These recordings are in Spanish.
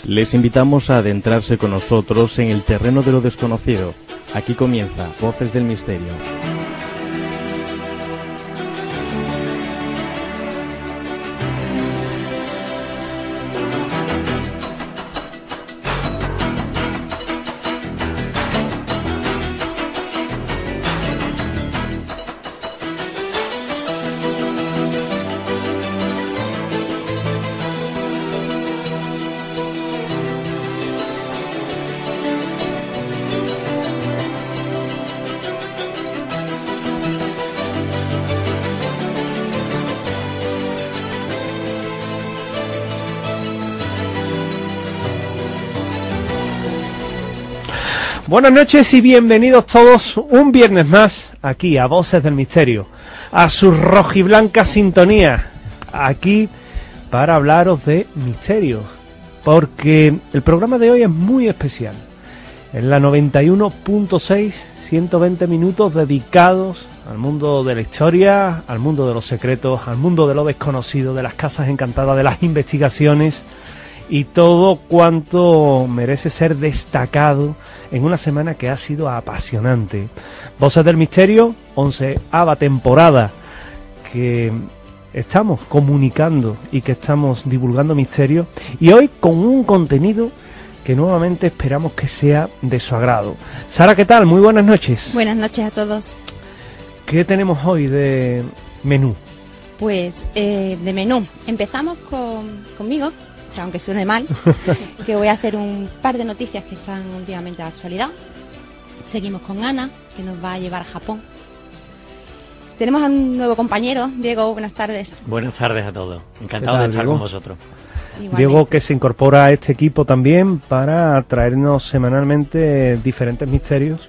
Les invitamos a adentrarse con nosotros en el terreno de lo desconocido. Aquí comienza Voces del Misterio. Buenas noches y bienvenidos todos un viernes más aquí a Voces del Misterio, a su rojiblanca sintonía, aquí para hablaros de misterio, porque el programa de hoy es muy especial. En la 91.6, 120 minutos dedicados al mundo de la historia, al mundo de los secretos, al mundo de lo desconocido, de las casas encantadas, de las investigaciones y todo cuanto merece ser destacado en una semana que ha sido apasionante. Voces del Misterio, 11ª temporada, que estamos comunicando y que estamos divulgando misterio, y hoy con un contenido que nuevamente esperamos que sea de su agrado. Sara, ¿qué tal? Muy buenas noches. Buenas noches a todos. ¿Qué tenemos hoy de menú? Pues de menú, empezamos conmigo, que aunque suene mal, que voy a hacer un par de noticias que están últimamente de actualidad. Seguimos con Ana, que nos va a llevar a Japón. Tenemos a un nuevo compañero, Diego, buenas tardes. Buenas tardes a todos, encantado de estar Diego? con vosotros. Igualmente. Diego, que se incorpora a este equipo también para traernos semanalmente diferentes misterios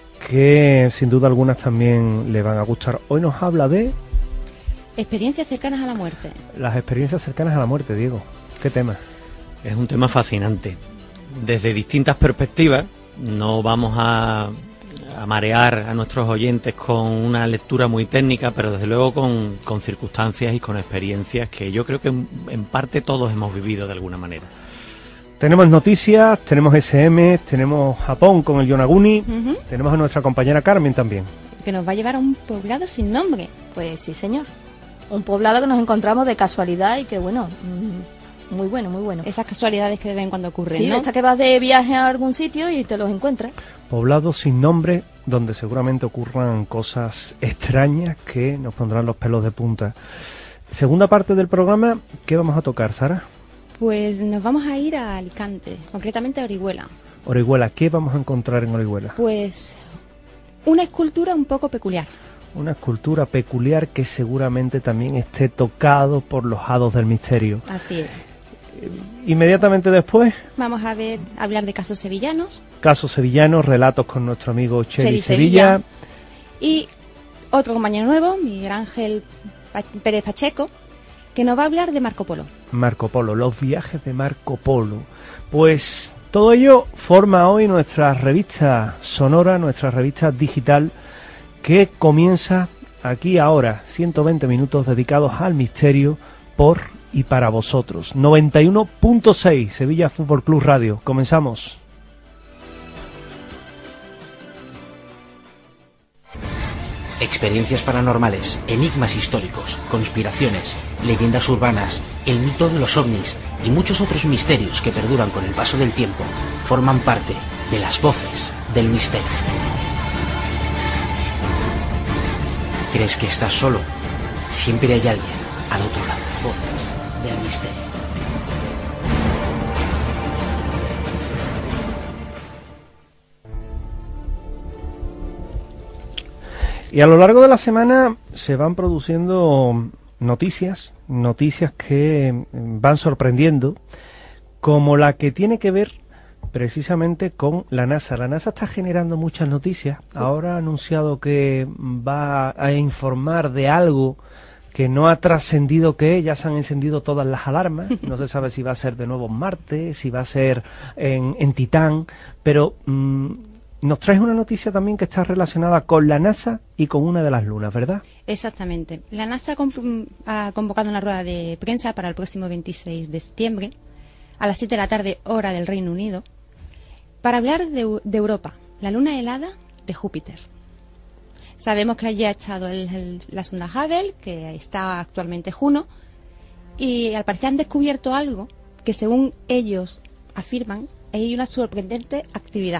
que sin duda algunas también le van a gustar. Hoy nos habla de Experiencias cercanas a la muerte. las experiencias cercanas a la muerte, Diego. ¿Qué tema? Es un tema fascinante. Desde distintas perspectivas, no vamos a marear a nuestros oyentes con una lectura muy técnica, pero desde luego con circunstancias y con experiencias que yo creo que en parte todos hemos vivido de alguna manera. Tenemos noticias, tenemos SM, tenemos Japón con el Yonaguni, tenemos a nuestra compañera Carmen también. Que nos va a llevar a un poblado sin nombre. Pues sí, señor. Un poblado que nos encontramos de casualidad y que, bueno, muy bueno, muy bueno. Esas casualidades que de vez en cuando ocurren, Sí, ¿no? esta que vas de viaje a algún sitio y te los encuentras. Poblado sin nombre, donde seguramente ocurran cosas extrañas que nos pondrán los pelos de punta. Segunda parte del programa, ¿qué vamos a tocar, Sara? Pues nos vamos a ir a Alicante, concretamente a Orihuela. Orihuela, ¿qué vamos a encontrar en Orihuela? Pues una escultura un poco peculiar. Una escultura peculiar que seguramente también esté tocado por los hados del misterio. Así es. Inmediatamente después, Vamos a hablar de casos sevillanos. casos sevillanos, relatos con nuestro amigo Cheri Sevilla. Y otro compañero nuevo, Miguel Ángel Pérez Pacheco, que nos va a hablar de Marco Polo. Marco Polo, los viajes de Marco Polo. Pues todo ello forma hoy nuestra revista sonora, nuestra revista digital, que comienza aquí ahora, 120 minutos dedicados al misterio por y para vosotros. 91.6 Sevilla Fútbol Club Radio. Comenzamos. Experiencias paranormales, enigmas históricos, conspiraciones, leyendas urbanas, el mito de los ovnis y muchos otros misterios que perduran con el paso del tiempo forman parte de las Voces del Misterio. ¿Crees que estás solo? Siempre hay alguien al otro lado. Voces del Misterio. Y a lo largo de la semana se van produciendo noticias que van sorprendiendo, como la que tiene que ver precisamente con la NASA. La NASA está generando muchas noticias. Ahora ha anunciado que va a informar de algo que no ha trascendido, que ya se han encendido todas las alarmas. No se sabe si va a ser de nuevo en Marte, si va a ser en Titán, pero nos traes una noticia también que está relacionada con la NASA y con una de las lunas, ¿verdad? Exactamente. La NASA ha convocado una rueda de prensa para el próximo 26 de septiembre, a las 7 de la tarde, hora del Reino Unido, para hablar de Europa, la luna helada de Júpiter. Sabemos que allí ha estado la sonda Hubble, que está actualmente Juno, y al parecer han descubierto algo que, según ellos afirman, hay una sorprendente actividad.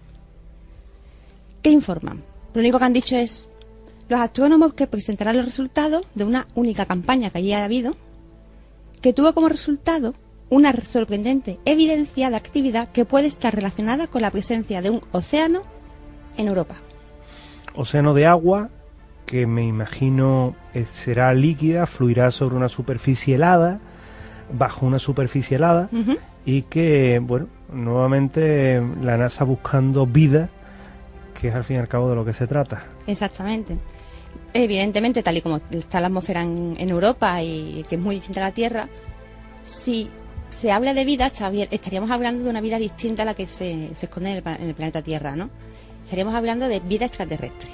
¿Qué informan? Lo único que han dicho es los astrónomos que presentarán los resultados de una única campaña que allí ha habido, que tuvo como resultado una sorprendente evidencia de actividad que puede estar relacionada con la presencia de un océano en Europa. Océano de agua que me imagino será líquida, fluirá sobre una superficie helada, bajo una superficie helada, y que, bueno, nuevamente la NASA buscando vida, que es al fin y al cabo de lo que se trata. Exactamente. Evidentemente, tal y como está la atmósfera en Europa y que es muy distinta a la Tierra, si se habla de vida, estaríamos hablando de una vida distinta a la que se esconde en el planeta Tierra, ¿no? Estaríamos hablando de vida extraterrestre.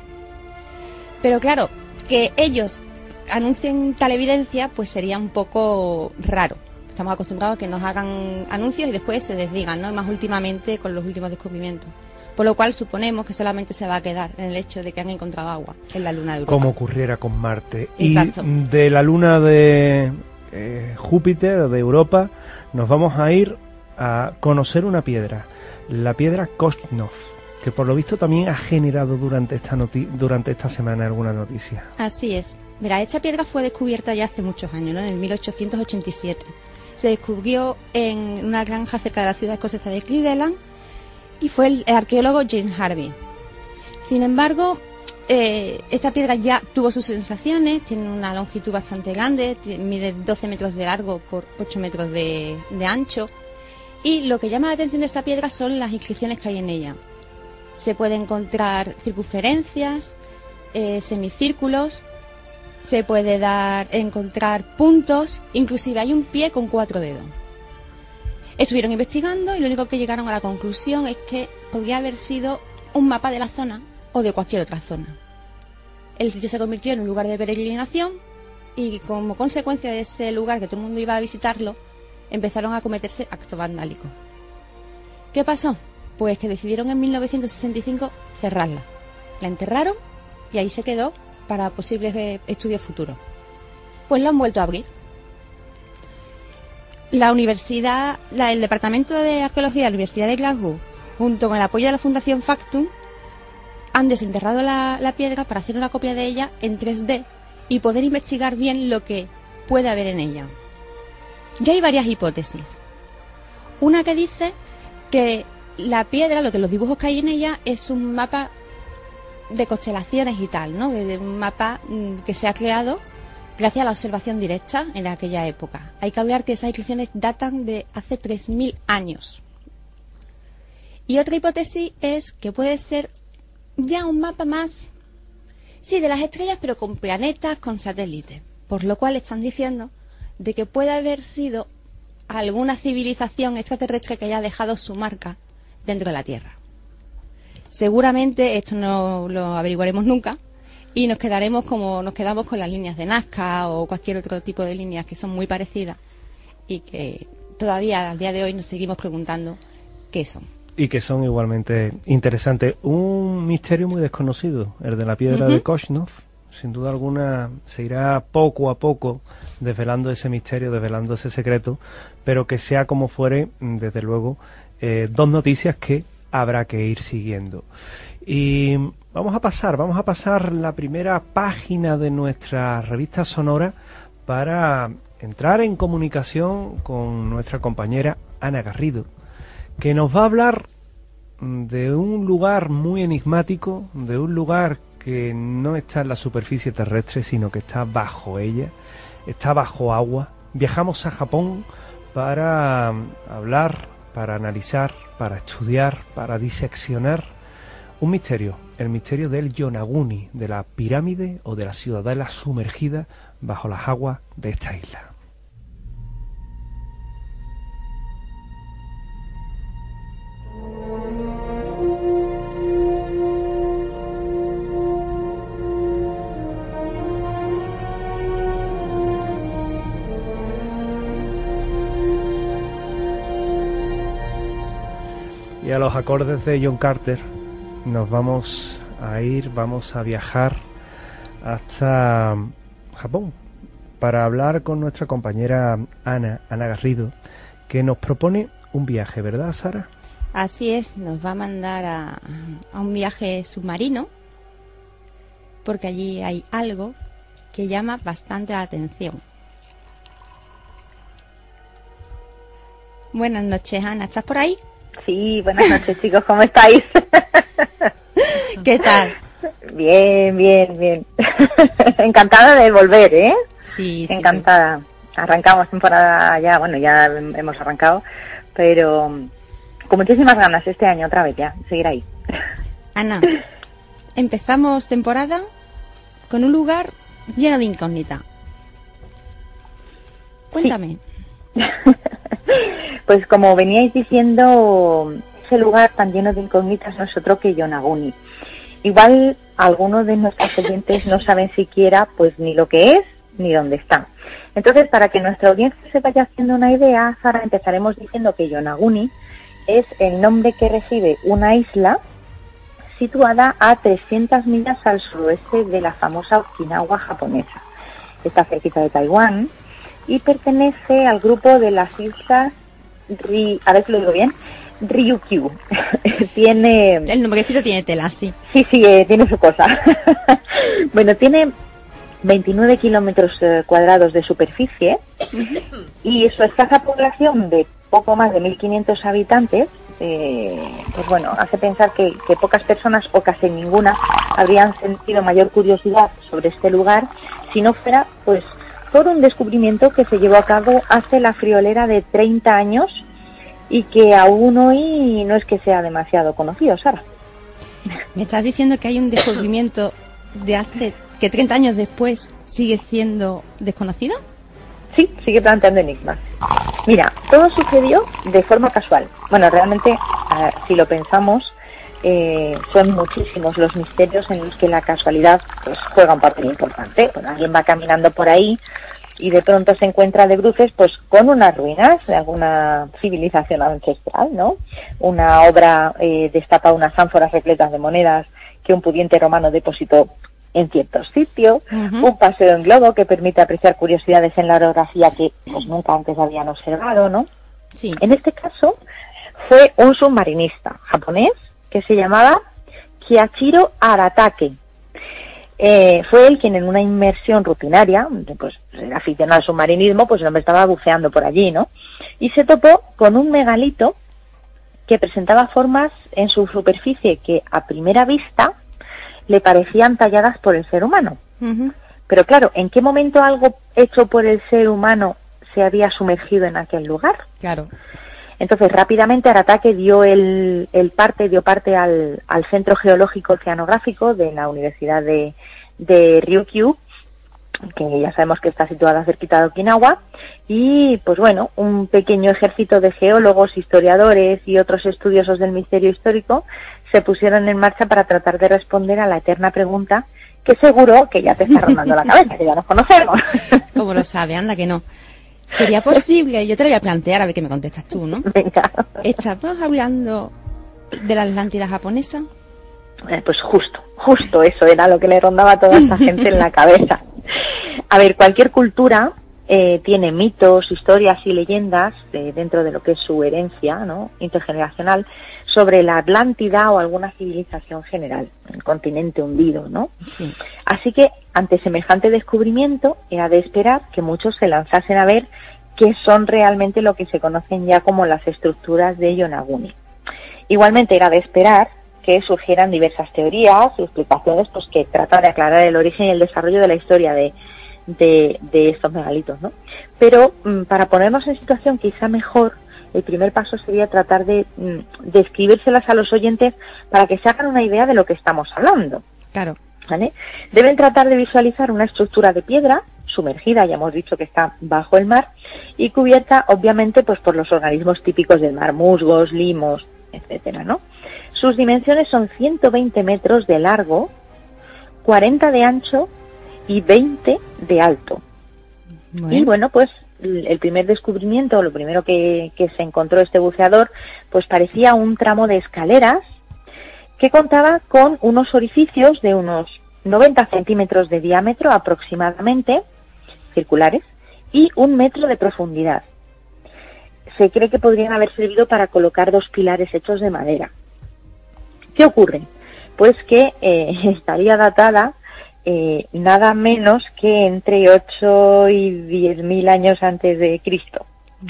Pero claro, que ellos anuncien tal evidencia, pues sería un poco raro. Estamos acostumbrados a que nos hagan anuncios y después se desdigan, ¿no? Y más últimamente con los últimos descubrimientos. Por lo cual suponemos que solamente se va a quedar en el hecho de que han encontrado agua en la luna de Europa. Como ocurriera con Marte. Exacto. Y de la luna de Júpiter, de Europa, nos vamos a ir a conocer una piedra, la piedra Koshnov, que por lo visto también ha generado durante esta semana alguna noticia. Así es. Mira, esta piedra fue descubierta ya hace muchos años, ¿no? En el 1887. Se descubrió en una granja cerca de la ciudad escocesa de Cleveland y fue el arqueólogo James Harvey. Sin embargo, esta piedra ya tuvo sus sensaciones, tiene una longitud bastante grande, mide 12 metros de largo por 8 metros de ancho, y lo que llama la atención de esta piedra son las inscripciones que hay en ella. Se puede encontrar circunferencias, semicírculos, se puede encontrar puntos, inclusive hay un pie con 4 dedos. Estuvieron investigando y lo único que llegaron a la conclusión es que podría haber sido un mapa de la zona o de cualquier otra zona. El sitio se convirtió en un lugar de peregrinación y como consecuencia de ese lugar, que todo el mundo iba a visitarlo, empezaron a cometerse actos vandálicos. ¿Qué pasó? Pues que decidieron en 1965 cerrarla. La enterraron y ahí se quedó para posibles estudios futuros. Pues la han vuelto a abrir. La universidad, el Departamento de Arqueología de la Universidad de Glasgow, junto con el apoyo de la Fundación Factum, han desenterrado la piedra para hacer una copia de ella en 3D y poder investigar bien lo que puede haber en ella. Ya hay varias hipótesis. Una que dice que la piedra, los dibujos que hay en ella, es un mapa de constelaciones y tal, ¿no? De un mapa que se ha creado gracias a la observación directa en aquella época. Hay que hablar que esas inscripciones datan de hace 3000 años. Y otra hipótesis es que puede ser ya un mapa más, sí, de las estrellas, pero con planetas, con satélites. Por lo cual están diciendo de que puede haber sido alguna civilización extraterrestre que haya dejado su marca dentro de la Tierra. Seguramente esto no lo averiguaremos nunca y nos quedamos con las líneas de Nazca o cualquier otro tipo de líneas que son muy parecidas y que todavía al día de hoy nos seguimos preguntando qué son. Y que son igualmente interesantes. Un misterio muy desconocido, el de la piedra de Koshnov. Sin duda alguna se irá poco a poco desvelando ese misterio, desvelando ese secreto, pero que sea como fuere, desde luego, dos noticias que habrá que ir siguiendo. Y vamos a pasar la primera página de nuestra revista sonora para entrar en comunicación con nuestra compañera Ana Garrido, que nos va a hablar de un lugar muy enigmático, de un lugar que no está en la superficie terrestre, sino que está bajo ella, está bajo agua. Viajamos a Japón para hablar, para analizar, para estudiar, para diseccionar un misterio, el misterio del Yonaguni, de la pirámide o de la ciudadela sumergida bajo las aguas de esta isla. y a los acordes de John Carter nos vamos a viajar hasta Japón para hablar con nuestra compañera Ana Garrido, que nos propone un viaje, ¿verdad, Sara? Así es, nos va a mandar a un viaje submarino, porque allí hay algo que llama bastante la atención. Buenas noches, Ana, ¿estás por ahí? Sí, buenas noches, chicos, ¿cómo estáis? ¿Qué tal? Bien. Encantada de volver, ¿eh? Sí. Encantada. Arrancamos temporada ya, bueno, ya hemos arrancado, pero con muchísimas ganas este año otra vez ya, seguir ahí. Ana, empezamos temporada con un lugar lleno de incógnita. Cuéntame. Sí. Pues como veníais diciendo, ese lugar tan lleno de incógnitas no es otro que Yonaguni. Igual algunos de nuestros oyentes no saben siquiera pues ni lo que es ni dónde está. Entonces, para que nuestra audiencia se vaya haciendo una idea, Sara, empezaremos diciendo que Yonaguni es el nombre que recibe una isla situada a 300 millas al suroeste de la famosa Okinawa japonesa. Está cerquita de Taiwán y pertenece al grupo de las islas a ver si lo digo bien, Ryukyu. Tiene... El nombrecito tiene tela, sí. Sí, tiene su cosa. Bueno, tiene 29 kilómetros cuadrados de superficie y su escasa población de poco más de 1.500 habitantes, pues bueno, hace pensar que pocas personas o casi ninguna habrían sentido mayor curiosidad sobre este lugar si no fuera pues por un descubrimiento que se llevó a cabo hace la friolera de 30 años y que aún hoy no es que sea demasiado conocido, Sara. ¿Me estás diciendo que hay un descubrimiento de hace que 30 años después sigue siendo desconocido? Sí, sigue planteando enigmas. Mira, todo sucedió de forma casual. Bueno, realmente, si lo pensamos, son muchísimos los misterios en los que la casualidad pues juega un papel importante. Bueno, alguien va caminando por ahí y de pronto se encuentra de bruces pues con unas ruinas de alguna civilización ancestral, ¿no? Una obra destapa unas ánforas repletas de monedas que un pudiente romano depositó en ciertos sitios, un paseo en globo que permite apreciar curiosidades en la orografía que pues nunca antes habían observado, ¿no? Sí. En este caso fue un submarinista japonés que se llamaba Kiachiro Aratake. Fue él quien en una inmersión rutinaria, pues era aficionado al submarinismo, pues el hombre estaba buceando por allí, ¿no? Y se topó con un megalito que presentaba formas en su superficie que a primera vista le parecían talladas por el ser humano. Pero claro, ¿en qué momento algo hecho por el ser humano se había sumergido en aquel lugar? Claro. Entonces rápidamente Aratake dio parte al Centro Geológico Oceanográfico de la Universidad de Ryukyu, que ya sabemos que está situada cerquita de Okinawa, y pues bueno, un pequeño ejército de geólogos, historiadores y otros estudiosos del misterio histórico se pusieron en marcha para tratar de responder a la eterna pregunta que seguro que ya te está rondando la cabeza, que ya nos conocemos. ¿Cómo lo sabe? Anda que no. ¿Sería posible? Yo te lo voy a plantear a ver qué me contestas tú, ¿no? Venga. ¿Estamos hablando de la Atlántida japonesa? Pues justo eso era lo que le rondaba a toda esta gente en la cabeza. A ver, cualquier cultura tiene mitos, historias y leyendas dentro de lo que es su herencia, ¿no?, intergeneracional, sobre la Atlántida o alguna civilización general, el continente hundido, ¿no? Sí. Así que, ante semejante descubrimiento, era de esperar que muchos se lanzasen a ver qué son realmente lo que se conocen ya como las estructuras de Yonaguni. Igualmente era de esperar que surgieran diversas teorías y explicaciones pues que tratan de aclarar el origen y el desarrollo de la historia de estos megalitos, ¿no? Pero para ponernos en situación quizá mejor, el primer paso sería tratar de describírselas a los oyentes para que se hagan una idea de lo que estamos hablando. Claro. ¿Vale? Deben tratar de visualizar una estructura de piedra sumergida, ya hemos dicho que está bajo el mar, y cubierta obviamente pues por los organismos típicos del mar, musgos, limos, etcétera, ¿no? Sus dimensiones son 120 metros de largo, 40 de ancho y 20 de alto. Bueno. Y bueno, pues el primer descubrimiento, lo primero que se encontró este buceador, pues parecía un tramo de escaleras que contaba con unos orificios de unos 90 centímetros de diámetro aproximadamente, circulares, y 1 metro de profundidad. Se cree que podrían haber servido para colocar 2 pilares hechos de madera. ¿Qué ocurre? Pues que estaría datada nada menos que entre 8 y 10.000 años antes de Cristo.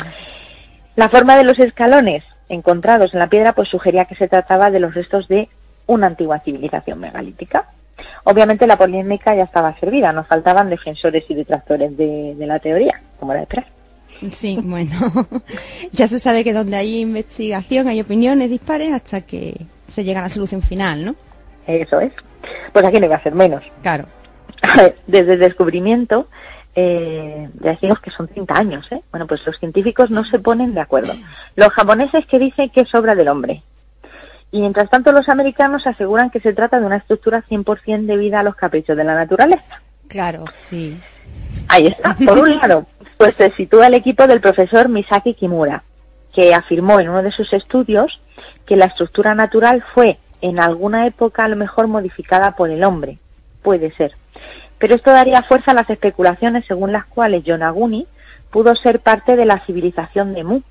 La forma de los escalones encontrados en la piedra pues sugería que se trataba de los restos de una antigua civilización megalítica. Obviamente la polémica ya estaba servida, nos faltaban defensores y detractores de la teoría, como era de esperar. Sí, bueno, ya se sabe que donde hay investigación hay opiniones dispares hasta que se llega a la solución final, ¿no? Eso es. Pues aquí no iba a ser menos. Claro. Desde el descubrimiento, ya decimos que son 30 años, ¿eh? Bueno, pues los científicos no se ponen de acuerdo. Los japoneses que dicen que es obra del hombre. Y mientras tanto los americanos aseguran que se trata de una estructura 100% debida a los caprichos de la naturaleza. Claro, sí. Ahí está. Por un lado, pues se sitúa el equipo del profesor Misaki Kimura, que afirmó en uno de sus estudios que la estructura natural fue en alguna época a lo mejor modificada por el hombre. Puede ser. Pero esto daría fuerza a las especulaciones según las cuales Yonaguni pudo ser parte de la civilización de Mu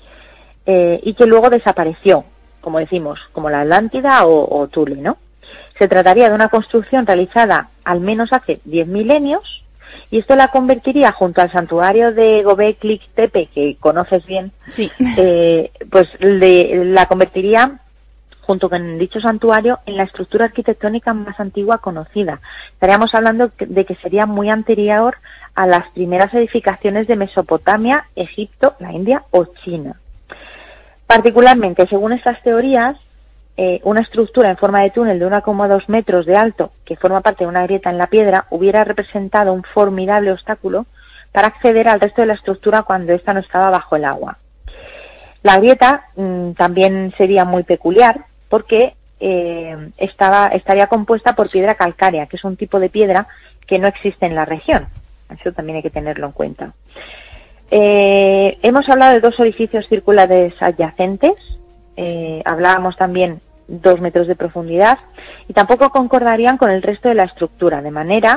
y que luego desapareció, como decimos, como la Atlántida o Thule, ¿no? Se trataría de una construcción realizada al menos hace 10 milenios y esto la convertiría junto al santuario de Göbekli Tepe, que conoces bien, sí. Pues la convertiría junto con dicho santuario en la estructura arquitectónica más antigua conocida. Estaríamos hablando de que sería muy anterior a las primeras edificaciones de Mesopotamia, Egipto, la India o China. Particularmente, según estas teorías, una estructura en forma de túnel de 1,2 metros de alto, que forma parte de una grieta en la piedra, hubiera representado un formidable obstáculo para acceder al resto de la estructura cuando ésta no estaba bajo el agua. La grieta también sería muy peculiar porque estaría compuesta por piedra calcárea, que es un tipo de piedra que no existe en la región. Eso también hay que tenerlo en cuenta. Hemos hablado de 2 orificios circulares adyacentes, hablábamos también 2 metros de profundidad y tampoco concordarían con el resto de la estructura, de manera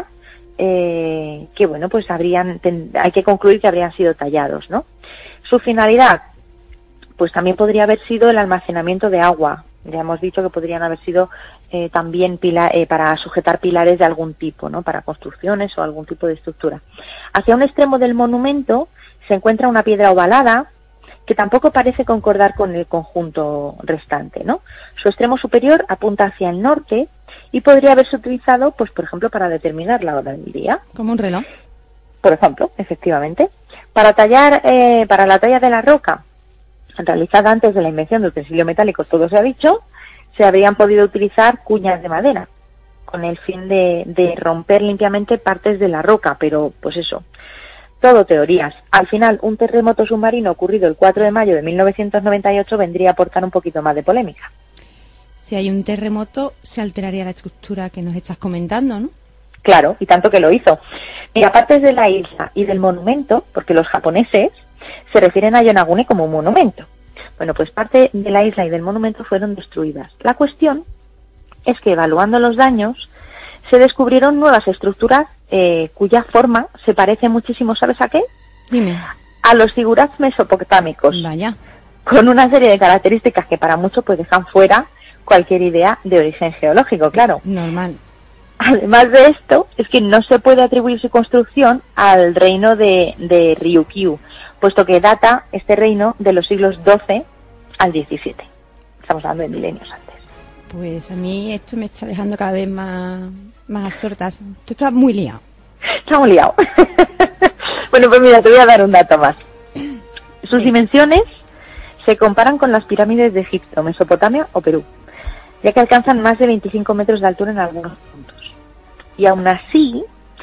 que bueno, pues hay que concluir que habrían sido tallados, ¿no? Su finalidad, pues también podría haber sido el almacenamiento de agua. Ya hemos dicho que podrían haber sido también para sujetar pilares de algún tipo, ¿no? Para construcciones o algún tipo de estructura. Hacia un extremo del monumento se encuentra una piedra ovalada que tampoco parece concordar con el conjunto restante, ¿no? Su extremo superior apunta hacia el norte y podría haberse utilizado, pues por ejemplo, para determinar la hora del día. Como un reloj. Por ejemplo, efectivamente. Para la talla de la roca, realizada antes de la invención de utensilio metálico, todo se ha dicho, se habrían podido utilizar cuñas de madera, con el fin de romper limpiamente partes de la roca, pero pues eso, todo teorías. Al final, un terremoto submarino ocurrido el 4 de mayo de 1998 vendría a aportar un poquito más de polémica. Si hay un terremoto, se alteraría la estructura que nos estás comentando, ¿no? Claro, y tanto que lo hizo. Mira, partes de la isla y del monumento, porque los japoneses se refieren a Yonaguni como un monumento. Bueno, pues parte de la isla y del monumento fueron destruidas. La cuestión es que, evaluando los daños, se descubrieron nuevas estructuras cuya forma se parece muchísimo, ¿sabes a qué? Dime. A los zigurats mesopotámicos. Vaya. Con una serie de características que para muchos pues dejan fuera cualquier idea de origen geológico, claro. Normal. Además de esto, es que no se puede atribuir su construcción al reino de Ryukyu, puesto que data este reino de los siglos XII al XVII. Estamos hablando de milenios antes. Pues a mí esto me está dejando cada vez más absorta. Esto está muy liado. Está muy liado. Bueno, pues mira, te voy a dar un dato más. Sus dimensiones se comparan con las pirámides de Egipto, Mesopotamia o Perú, ya que alcanzan más de 25 metros de altura en algunos puntos. Y aún así,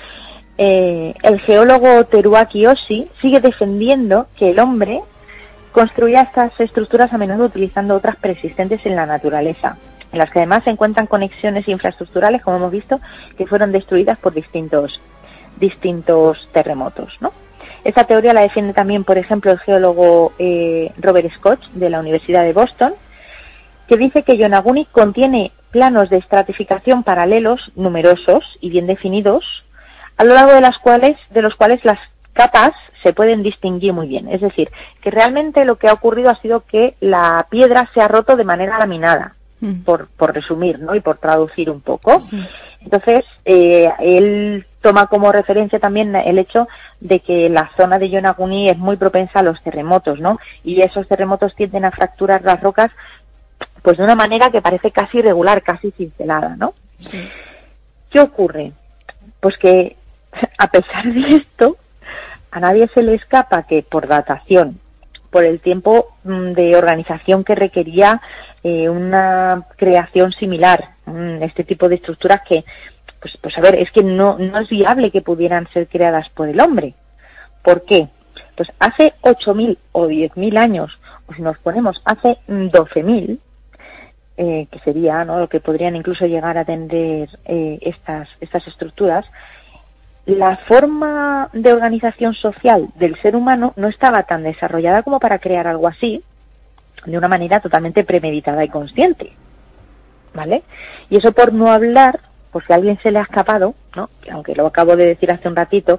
el geólogo Teruaki Oshii sigue defendiendo que el hombre construía estas estructuras a menudo utilizando otras preexistentes en la naturaleza, en las que además se encuentran conexiones infraestructurales, como hemos visto, que fueron destruidas por distintos terremotos, ¿no? Esta teoría la defiende también, por ejemplo, el geólogo Robert Scott de la Universidad de Boston, que dice que Yonaguni contiene planos de estratificación paralelos numerosos y bien definidos, a lo largo de los cuales las capas se pueden distinguir muy bien. Es decir, que realmente lo que ha ocurrido ha sido que la piedra se ha roto de manera laminada, por resumir, ¿no? Y por traducir un poco. Sí. Entonces, él toma como referencia también el hecho de que la zona de Yonaguni es muy propensa a los terremotos, ¿no? Y esos terremotos tienden a fracturar las rocas pues de una manera que parece casi irregular, casi cincelada, ¿no? Sí. ¿Qué ocurre? Pues que, a pesar de esto, a nadie se le escapa que por datación, por el tiempo de organización que requería una creación similar, este tipo de estructuras que, pues a ver, es que no es viable que pudieran ser creadas por el hombre. ¿Por qué? Pues hace 8.000 o 10.000 años, o si nos ponemos hace 12.000, que sería, ¿no?, lo que podrían incluso llegar a tener estas estructuras, la forma de organización social del ser humano no estaba tan desarrollada como para crear algo así de una manera totalmente premeditada y consciente, ¿vale? Y eso por no hablar, por si a alguien se le ha escapado, ¿no?, aunque lo acabo de decir hace un ratito,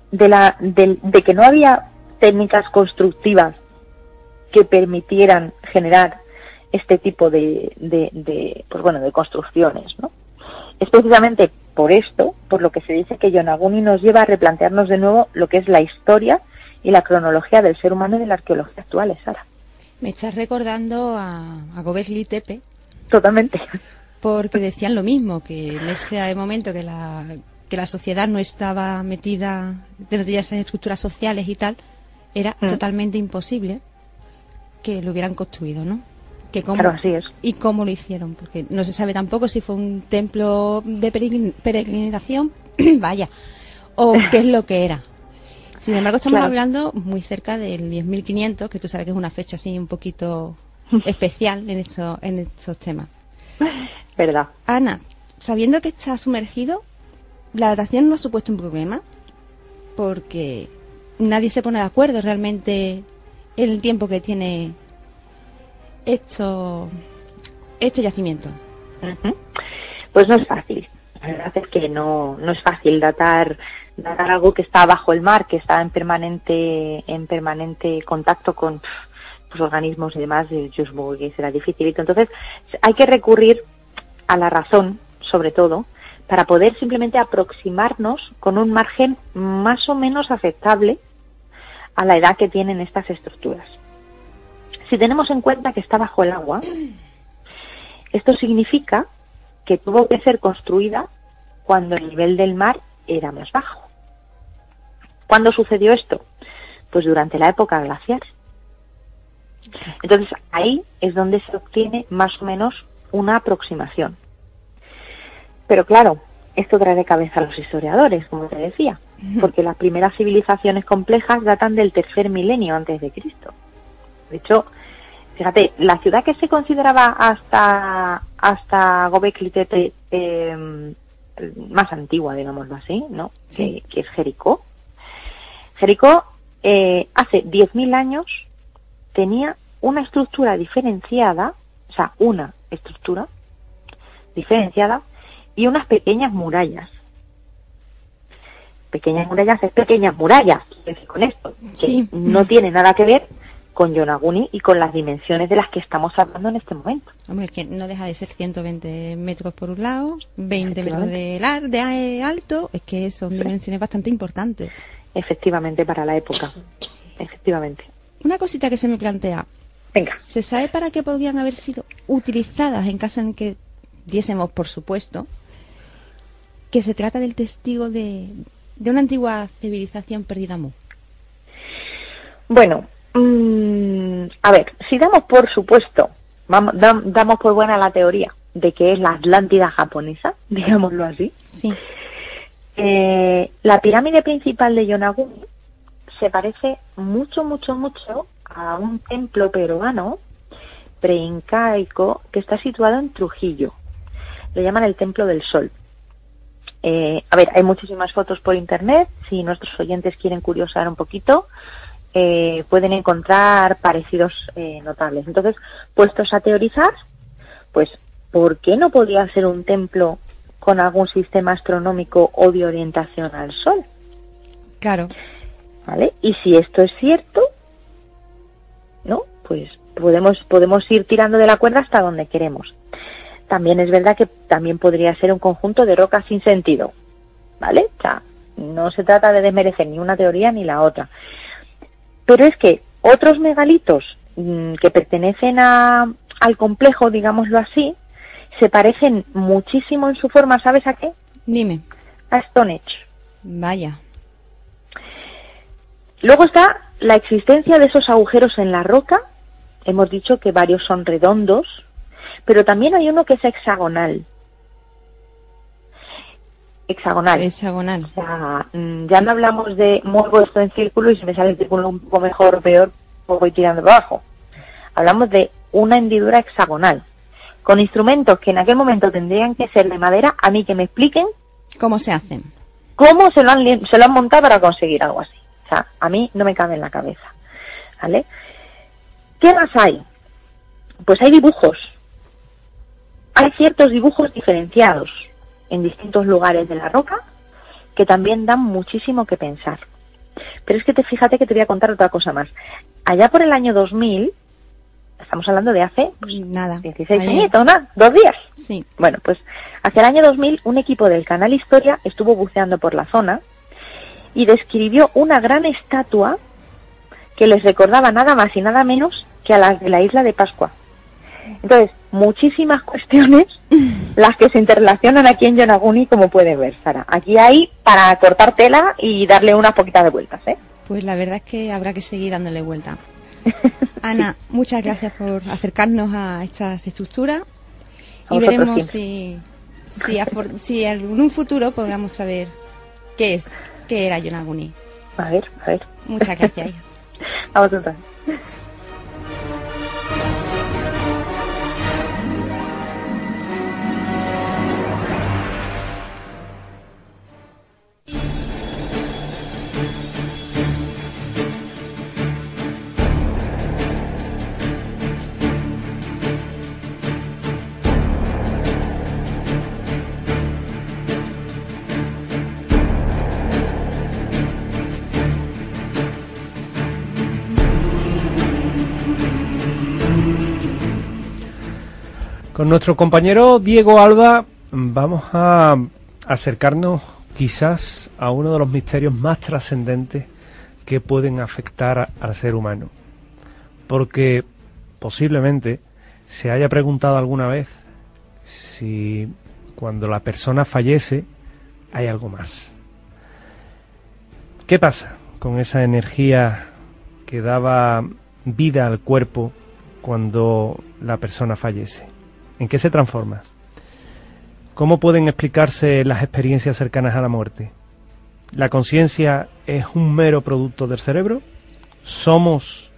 de que no había técnicas constructivas que permitieran generar este tipo de construcciones, ¿no? Es precisamente por esto, por lo que se dice que Yonaguni nos lleva a replantearnos de nuevo lo que es la historia y la cronología del ser humano y de la arqueología actual, Sara. Me estás recordando a Göbekli Tepe. Totalmente. Porque decían lo mismo, que en ese momento que la sociedad no estaba metida dentro de esas estructuras sociales y tal, era totalmente imposible que lo hubieran construido, ¿no? Claro, así es. ¿Y cómo lo hicieron? Porque no se sabe tampoco si fue un templo de peregrinación, vaya, o qué es lo que era. Sin embargo, estamos hablando muy cerca del 10.500, que tú sabes que es una fecha así un poquito especial en estos temas. ¿Verdad? Ana, sabiendo que está sumergido, la datación no ha supuesto un problema, porque nadie se pone de acuerdo realmente en el tiempo que tiene este yacimiento. Pues no es fácil. La verdad es que no es fácil datar algo que está bajo el mar, que está en permanente contacto con pues, organismos y demás. Yo supongo que será difícil. Entonces hay que recurrir a la razón, sobre todo, para poder simplemente aproximarnos con un margen más o menos aceptable a la edad que tienen estas estructuras. Si tenemos en cuenta que está bajo el agua, esto significa que tuvo que ser construida cuando el nivel del mar era más bajo. ¿Cuándo sucedió esto? Pues durante la época glaciar. Entonces ahí es donde se obtiene más o menos una aproximación. Pero claro, esto trae de cabeza a los historiadores, como te decía, porque las primeras civilizaciones complejas datan del 3er milenio antes de Cristo. De hecho, fíjate, la ciudad que se consideraba hasta Göbekli Tepe más antigua, digámoslo así, ¿no? Sí. Que es Jericó. Jericó hace 10.000 años tenía una estructura diferenciada, o sea, una estructura diferenciada y unas pequeñas murallas. Pequeñas murallas es pequeñas murallas, con esto, que no tiene nada que ver con Yonaguni y con las dimensiones de las que estamos hablando en este momento. Hombre, es que no deja de ser 120 metros por un lado, 20 metros de alto, es que son dimensiones bastante importantes. Efectivamente, para la época. Efectivamente. Una cosita que se me plantea. Venga. ¿Se sabe para qué podrían haber sido utilizadas en caso en que diésemos, por supuesto, que se trata del testigo de una antigua civilización perdida? Bueno, a ver, si damos por supuesto, damos por buena la teoría de que es la Atlántida japonesa, digámoslo así. Sí. La pirámide principal de Yonaguni se parece mucho a un templo peruano preincaico que está situado en Trujillo. Lo llaman el Templo del Sol. A ver, hay muchísimas fotos por internet. Si nuestros oyentes quieren curiosar un poquito, pueden encontrar parecidos notables. Entonces, puestos a teorizar, pues, ¿por qué no podría ser un templo con algún sistema astronómico o de orientación al Sol? Claro. ¿Vale? Y si esto es cierto, ¿no? Pues podemos ir tirando de la cuerda hasta donde queremos. También es verdad que también podría ser un conjunto de rocas sin sentido, ¿vale? O sea, no se trata de desmerecer ni una teoría ni la otra. Pero es que otros megalitos que pertenecen al complejo, digámoslo así, se parecen muchísimo en su forma, ¿sabes a qué? Dime. A Stonehenge. Vaya. Luego está la existencia de esos agujeros en la roca. Hemos dicho que varios son redondos, pero también hay uno que es hexagonal. Hexagonal. Hexagonal. O sea, ya no hablamos de muevo esto en círculo y si me sale el círculo un poco mejor o peor, pues voy tirando para abajo. Hablamos de una hendidura hexagonal, con instrumentos que en aquel momento tendrían que ser de madera. A mí que me expliquen ¿Cómo se hacen? cómo se lo han montado para conseguir algo así. O sea, a mí no me cabe en la cabeza, ¿vale? ¿Qué más hay? Pues hay dibujos. Hay ciertos dibujos diferenciados en distintos lugares de la roca que también dan muchísimo que pensar. Pero es que fíjate que te voy a contar otra cosa más. Allá por el año 2000, estamos hablando de hace nada, 16 ayer. añitos, ¿no? 2 días. Sí. Bueno, pues hacia el año 2000 un equipo del canal Historia estuvo buceando por la zona y describió una gran estatua que les recordaba nada más y nada menos que a las de la isla de Pascua. Entonces, muchísimas cuestiones las que se interrelacionan aquí en Yonaguni, como puedes ver, Sara. Aquí hay para cortar tela y darle unas poquitas de vueltas, ¿eh? Pues la verdad es que habrá que seguir dándole vuelta. Ana, muchas gracias por acercarnos a estas estructuras A y vosotros veremos siempre. si en un futuro podamos saber qué era Yonaguni. A ver. Muchas gracias. A vosotros. Con nuestro compañero Diego Alba vamos a acercarnos quizás a uno de los misterios más trascendentes que pueden afectar al ser humano. Porque posiblemente se haya preguntado alguna vez si cuando la persona fallece hay algo más. ¿Qué pasa con esa energía que daba vida al cuerpo cuando la persona fallece? ¿En qué se transforma? ¿Cómo pueden explicarse las experiencias cercanas a la muerte? ¿La conciencia es un mero producto del cerebro? ¿Somos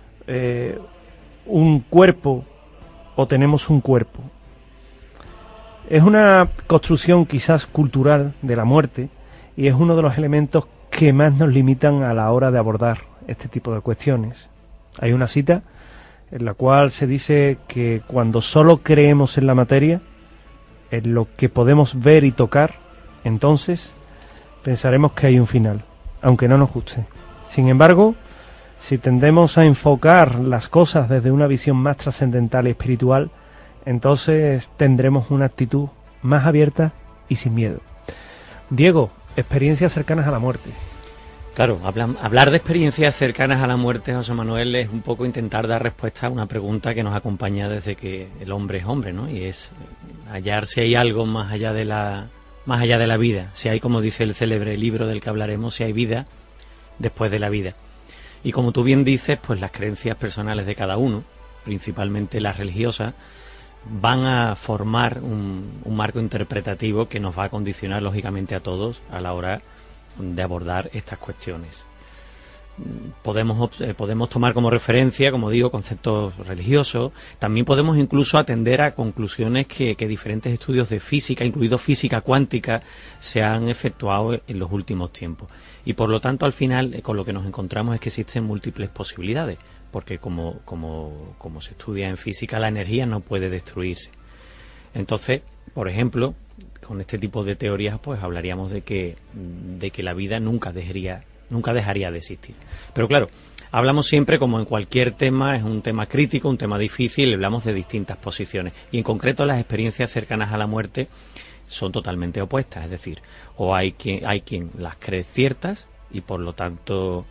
un cuerpo o tenemos un cuerpo? Es una construcción quizás cultural de la muerte y es uno de los elementos que más nos limitan a la hora de abordar este tipo de cuestiones. Hay una cita en la cual se dice que cuando solo creemos en la materia, en lo que podemos ver y tocar, entonces pensaremos que hay un final, aunque no nos guste. Sin embargo, si tendemos a enfocar las cosas desde una visión más trascendental y espiritual, entonces tendremos una actitud más abierta y sin miedo. Diego, experiencias cercanas a la muerte. Claro, hablar de experiencias cercanas a la muerte, José Manuel, es un poco intentar dar respuesta a una pregunta que nos acompaña desde que el hombre es hombre, ¿no? Y es hallar si hay algo más allá de la vida, si hay, como dice el célebre libro del que hablaremos, si hay vida después de la vida. Y como tú bien dices, pues las creencias personales de cada uno, principalmente las religiosas, van a formar un marco interpretativo que nos va a condicionar lógicamente a todos a la hora de abordar estas cuestiones. podemos tomar como referencia, como digo, conceptos religiosos. También podemos incluso atender a conclusiones que diferentes estudios de física, incluido física cuántica, se han efectuado en los últimos tiempos. Y por lo tanto, al final, con lo que nos encontramos es que existen múltiples posibilidades, porque como se estudia en física, la energía no puede destruirse. Entonces, por ejemplo, con este tipo de teorías, pues hablaríamos de que la vida nunca dejaría de existir. Pero claro, hablamos siempre, como en cualquier tema, es un tema crítico, un tema difícil, hablamos de distintas posiciones. Y en concreto las experiencias cercanas a la muerte son totalmente opuestas. Es decir, o hay quien las cree ciertas y por lo tanto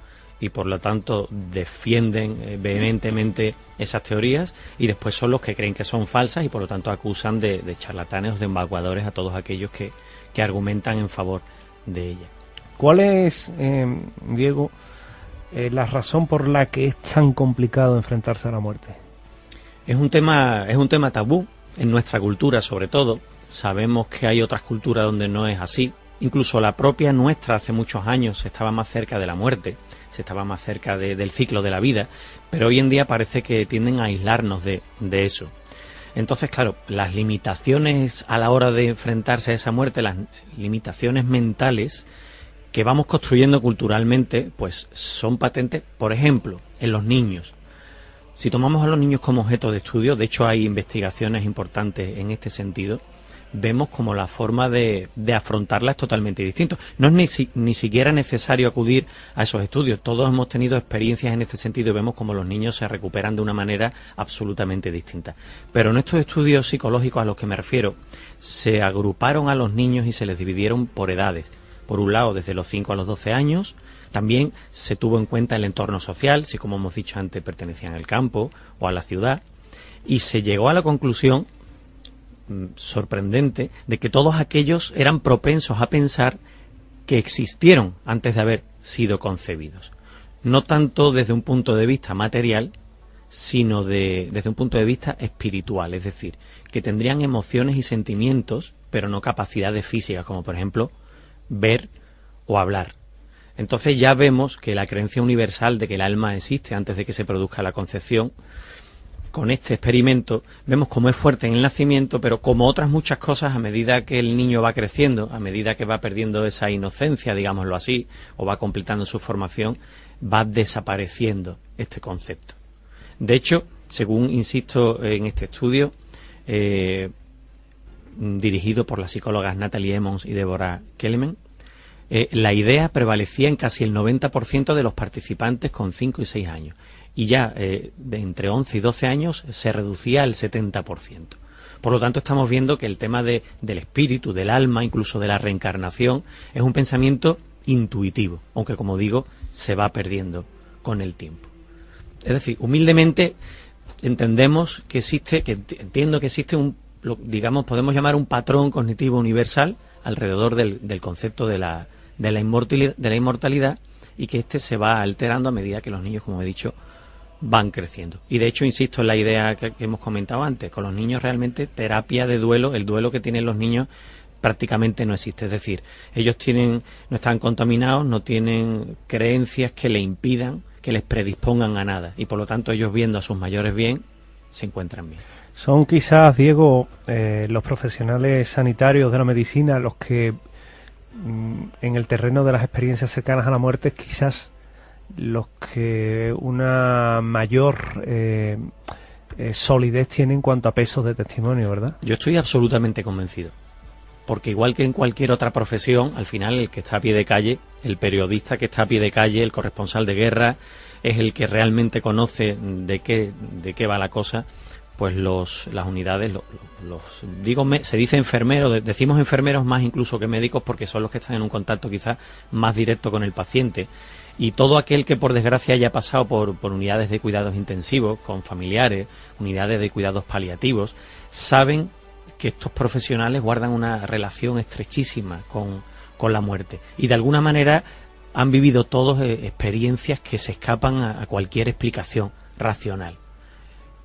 defienden vehementemente esas teorías, y después son los que creen que son falsas y por lo tanto acusan de charlatanes o de embaguadores a todos aquellos que argumentan en favor de ellas. ¿Cuál es, Diego, la razón por la que es tan complicado enfrentarse a la muerte? Es un tema tabú en nuestra cultura, sobre todo. Sabemos que hay otras culturas donde no es así. Incluso la propia nuestra hace muchos años estaba más cerca de la muerte, se estaba más cerca del ciclo de la vida, pero hoy en día parece que tienden a aislarnos de eso. Entonces, claro, las limitaciones a la hora de enfrentarse a esa muerte, las limitaciones mentales que vamos construyendo culturalmente, pues son patentes, por ejemplo, en los niños. Si tomamos a los niños como objeto de estudio, de hecho hay investigaciones importantes en este sentido, vemos como la forma de afrontarla es totalmente distinta. No es ni siquiera necesario acudir a esos estudios. Todos hemos tenido experiencias en este sentido y vemos como los niños se recuperan de una manera absolutamente distinta. Pero en estos estudios psicológicos a los que me refiero, se agruparon a los niños y se les dividieron por edades. Por un lado, desde los 5 a los 12 años, también se tuvo en cuenta el entorno social, si como hemos dicho antes pertenecían al campo o a la ciudad, y se llegó a la conclusión sorprendente de que todos aquellos eran propensos a pensar que existieron antes de haber sido concebidos. No tanto desde un punto de vista material, sino desde un punto de vista espiritual, es decir, que tendrían emociones y sentimientos, pero no capacidades físicas, como por ejemplo ver o hablar. Entonces ya vemos que la creencia universal de que el alma existe antes de que se produzca la concepción, con este experimento vemos cómo es fuerte en el nacimiento, pero como otras muchas cosas, a medida que el niño va creciendo, a medida que va perdiendo esa inocencia, digámoslo así, o va completando su formación, va desapareciendo este concepto. De hecho, según insisto en este estudio, dirigido por las psicólogas Natalie Emmons y Deborah Kelemen, la idea prevalecía en casi el 90% de los participantes con 5 y 6 años. Y ya de entre 11 y 12 años se reducía al 70%. Por lo tanto, estamos viendo que el tema del espíritu, del alma, incluso de la reencarnación, es un pensamiento intuitivo, aunque, como digo, se va perdiendo con el tiempo. Es decir, humildemente entiendo que existe podemos llamar un patrón cognitivo universal alrededor del concepto de la inmortalidad, y que este se va alterando a medida que los niños, como he dicho, van creciendo. Y de hecho, insisto en la idea que hemos comentado antes, con los niños realmente terapia de duelo, el duelo que tienen los niños prácticamente no existe. Es decir, ellos no están contaminados, no tienen creencias que le impidan, que les predispongan a nada, y por lo tanto ellos, viendo a sus mayores bien, se encuentran bien. Son quizás, Diego, los profesionales sanitarios de la medicina los que en el terreno de las experiencias cercanas a la muerte, quizás los que una mayor solidez tienen en cuanto a pesos de testimonio, ¿verdad? Yo estoy absolutamente convencido, porque igual que en cualquier otra profesión, al final el que está a pie de calle, el periodista que está a pie de calle, el corresponsal de guerra, es el que realmente conoce de qué va la cosa. Pues las unidades, se dice enfermeros, decimos enfermeros más incluso que médicos, porque son los que están en un contacto quizás más directo con el paciente. Y todo aquel que por desgracia haya pasado por unidades de cuidados intensivos, con familiares, unidades de cuidados paliativos, saben que estos profesionales guardan una relación estrechísima con la muerte. Y de alguna manera han vivido todos experiencias que se escapan a cualquier explicación racional.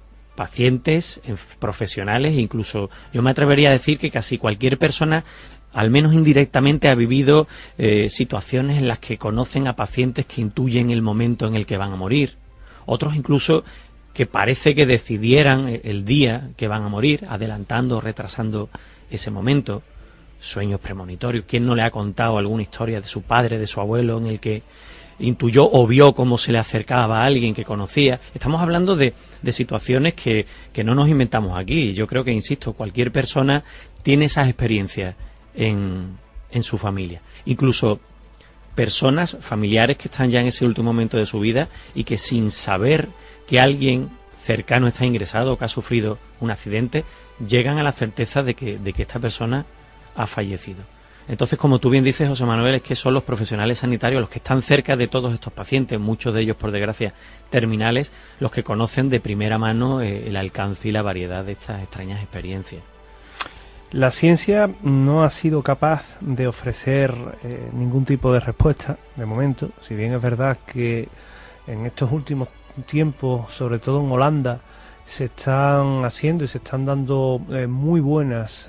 Pacientes, profesionales, incluso yo me atrevería a decir que casi cualquier persona al menos indirectamente ha vivido situaciones en las que conocen a pacientes que intuyen el momento en el que van a morir. Otros incluso que parece que decidieran el día que van a morir, adelantando o retrasando ese momento. Sueños premonitorios. ¿Quién no le ha contado alguna historia de su padre, de su abuelo, en el que intuyó o vio cómo se le acercaba a alguien que conocía? Estamos hablando de situaciones que no nos inventamos aquí. Yo creo que, insisto, cualquier persona tiene esas experiencias en su familia. Incluso personas, familiares que están ya en ese último momento de su vida y que, sin saber que alguien cercano está ingresado o que ha sufrido un accidente, llegan a la certeza de que esta persona ha fallecido. Entonces, como tú bien dices, José Manuel, es que son los profesionales sanitarios los que están cerca de todos estos pacientes, muchos de ellos, por desgracia, terminales, los que conocen de primera mano el alcance y la variedad de estas extrañas experiencias. La ciencia no ha sido capaz de ofrecer ningún tipo de respuesta, de momento, si bien es verdad que en estos últimos tiempos, sobre todo en Holanda, se están haciendo y se están dando muy buenas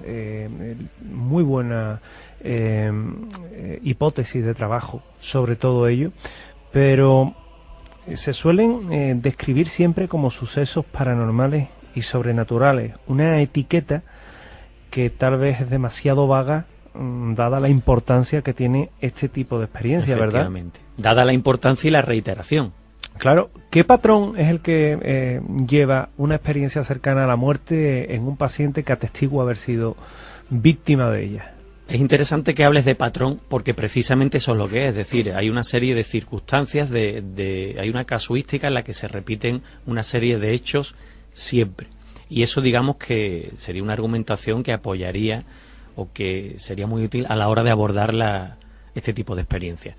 hipótesis de trabajo sobre todo ello, pero se suelen describir siempre como sucesos paranormales y sobrenaturales, una etiqueta que tal vez es demasiado vaga dada la importancia que tiene este tipo de experiencia, ¿verdad? Efectivamente, dada la importancia y la reiteración. Claro, ¿qué patrón es el que lleva una experiencia cercana a la muerte en un paciente que atestigua haber sido víctima de ella? Es interesante que hables de patrón porque precisamente eso es lo que es decir, hay una serie de circunstancias, hay una casuística en la que se repiten una serie de hechos siempre. Y eso, digamos, que sería una argumentación que apoyaría o que sería muy útil a la hora de abordar este tipo de experiencias.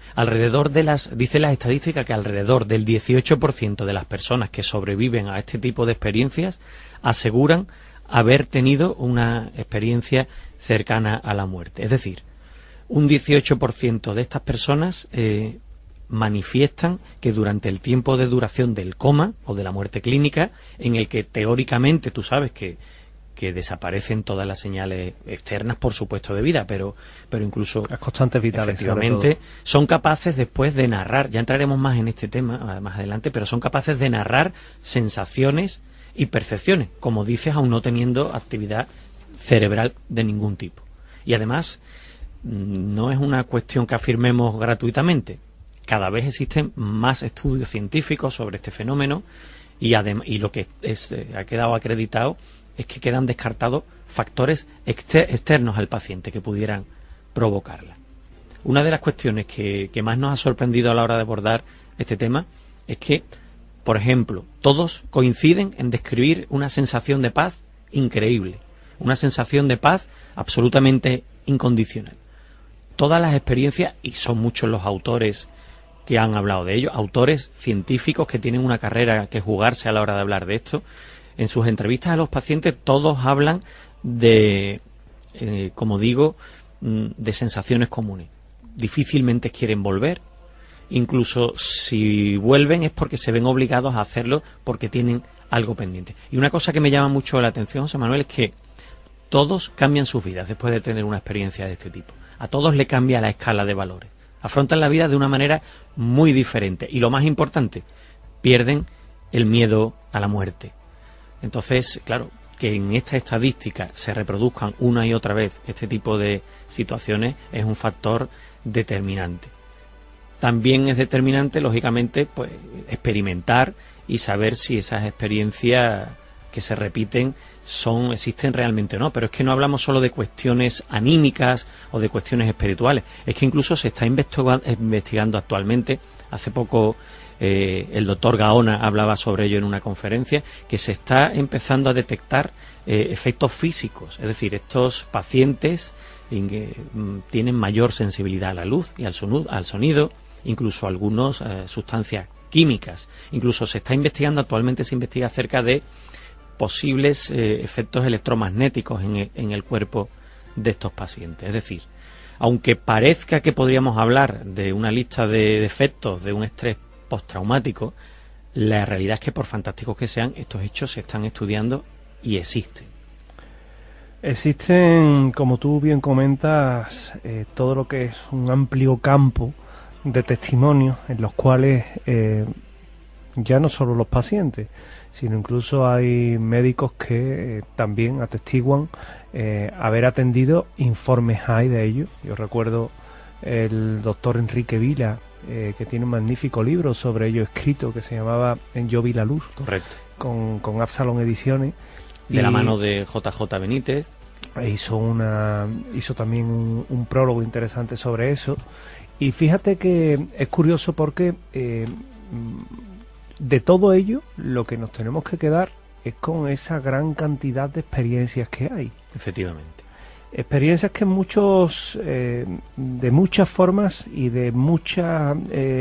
Dice las estadísticas que alrededor del 18% de las personas que sobreviven a este tipo de experiencias aseguran haber tenido una experiencia cercana a la muerte. Es decir, un 18% de estas personas manifiestan que durante el tiempo de duración del coma o de la muerte clínica, en el que teóricamente tú sabes que desaparecen todas las señales externas, por supuesto, de vida, pero incluso las constantes vitales, efectivamente, son capaces después de narrar, ya entraremos más en este tema más adelante, pero son capaces de narrar sensaciones y percepciones, como dices, aún no teniendo actividad cerebral de ningún tipo. Y además, no es una cuestión que afirmemos gratuitamente. Cada vez existen más estudios científicos sobre este fenómeno y lo que ha quedado acreditado es que quedan descartados factores externos al paciente que pudieran provocarla. Una de las cuestiones que más nos ha sorprendido a la hora de abordar este tema es que, por ejemplo, todos coinciden en describir una sensación de paz increíble, una sensación de paz absolutamente incondicional. Todas las experiencias, y son muchos los autores que han hablado de ello, autores científicos que tienen una carrera que jugarse a la hora de hablar de esto, en sus entrevistas a los pacientes todos hablan de, como digo, de sensaciones comunes. Difícilmente quieren volver, incluso si vuelven es porque se ven obligados a hacerlo porque tienen algo pendiente. Y una cosa que me llama mucho la atención, José Manuel, es que todos cambian sus vidas después de tener una experiencia de este tipo. A todos le cambia la escala de valores. Afrontan la vida de una manera muy diferente. Y lo más importante, pierden el miedo a la muerte. Entonces, claro, que en esta estadística se reproduzcan una y otra vez este tipo de situaciones es un factor determinante. También es determinante, lógicamente, pues experimentar y saber si esas experiencias que se repiten existen realmente o no. Pero es que no hablamos solo de cuestiones anímicas o de cuestiones espirituales. Es que incluso se está investigando actualmente. Hace poco el doctor Gaona hablaba sobre ello en una conferencia, que se está empezando a detectar efectos físicos. Es decir, estos pacientes tienen mayor sensibilidad a la luz y al sonido, incluso algunas sustancias químicas. Incluso se está investigando, actualmente se investiga acerca de posibles efectos electromagnéticos en el cuerpo de estos pacientes. Es decir, aunque parezca que podríamos hablar de una lista de efectos de un estrés postraumático, la realidad es que, por fantásticos que sean, estos hechos se están estudiando y existen. Existen, como tú bien comentas, todo lo que es un amplio campo de testimonios en los cuales ya no solo los pacientes, sino incluso hay médicos que también atestiguan haber atendido, informes hay de ello. Yo recuerdo el doctor Enrique Vila, que tiene un magnífico libro sobre ello escrito que se llamaba En Yo vi la luz. Correcto. Con Absalom Ediciones. De la mano de JJ Benítez. Hizo también un prólogo interesante sobre eso. Y fíjate que es curioso porque de todo ello lo que nos tenemos que quedar es con esa gran cantidad de experiencias que hay. Efectivamente. Experiencias que de muchas formas y de muchas,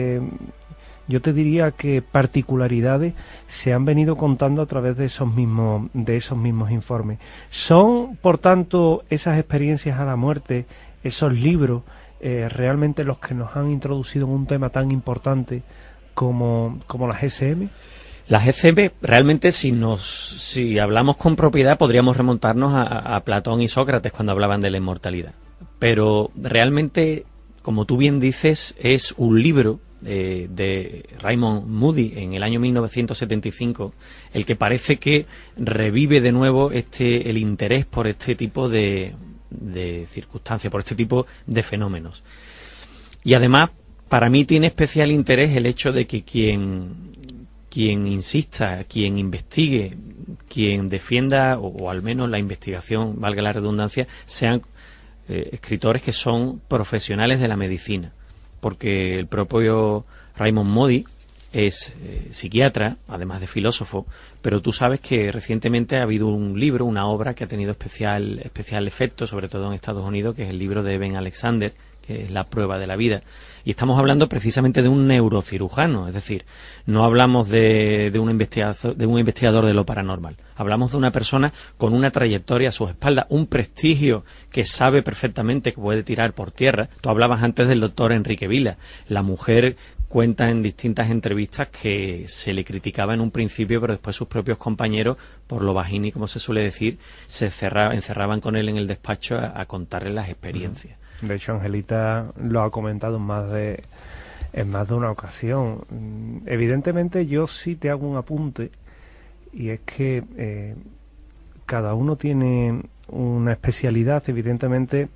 yo te diría que particularidades se han venido contando a través de esos mismos informes. Son, por tanto, esas experiencias a la muerte, esos libros, realmente los que nos han introducido en un tema tan importante como la GSM. La GSM, realmente, si hablamos con propiedad, podríamos remontarnos a Platón y Sócrates cuando hablaban de la inmortalidad. Pero realmente, como tú bien dices, es un libro de Raymond Moody en el año 1975, el que parece que revive de nuevo el interés por este tipo de circunstancias, por este tipo de fenómenos. Y además, para mí tiene especial interés el hecho de que quien insista, quien investigue, quien defienda, o al menos la investigación, valga la redundancia, sean escritores que son profesionales de la medicina. Porque el propio Raymond Moody es psiquiatra, además de filósofo, pero tú sabes que recientemente ha habido un libro, una obra que ha tenido especial efecto, sobre todo en Estados Unidos, que es el libro de Ben Alexander, que es La prueba de la vida. Y estamos hablando precisamente de un neurocirujano, es decir, no hablamos de un investigador de lo paranormal. Hablamos de una persona con una trayectoria a sus espaldas, un prestigio que sabe perfectamente que puede tirar por tierra. Tú hablabas antes del doctor Enrique Vila. La mujer cuenta en distintas entrevistas que se le criticaba en un principio, pero después sus propios compañeros, por lo bajini, como se suele decir, se encerraban con él en el despacho a contarle las experiencias. De hecho, Angelita lo ha comentado en más de una ocasión. Evidentemente, yo sí te hago un apunte, y es que cada uno tiene una especialidad. Evidentemente,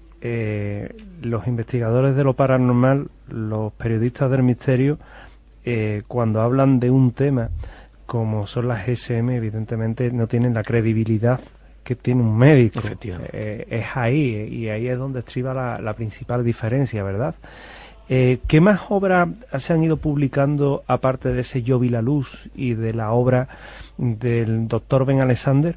los investigadores de lo paranormal, los periodistas del misterio, cuando hablan de un tema como son las GSM, evidentemente no tienen la credibilidad que tiene un médico. Es ahí, y ahí es donde estriba la principal diferencia, ¿verdad? ¿Qué más obras se han ido publicando aparte de ese Yo vi la luz y de la obra del doctor Ben Alexander?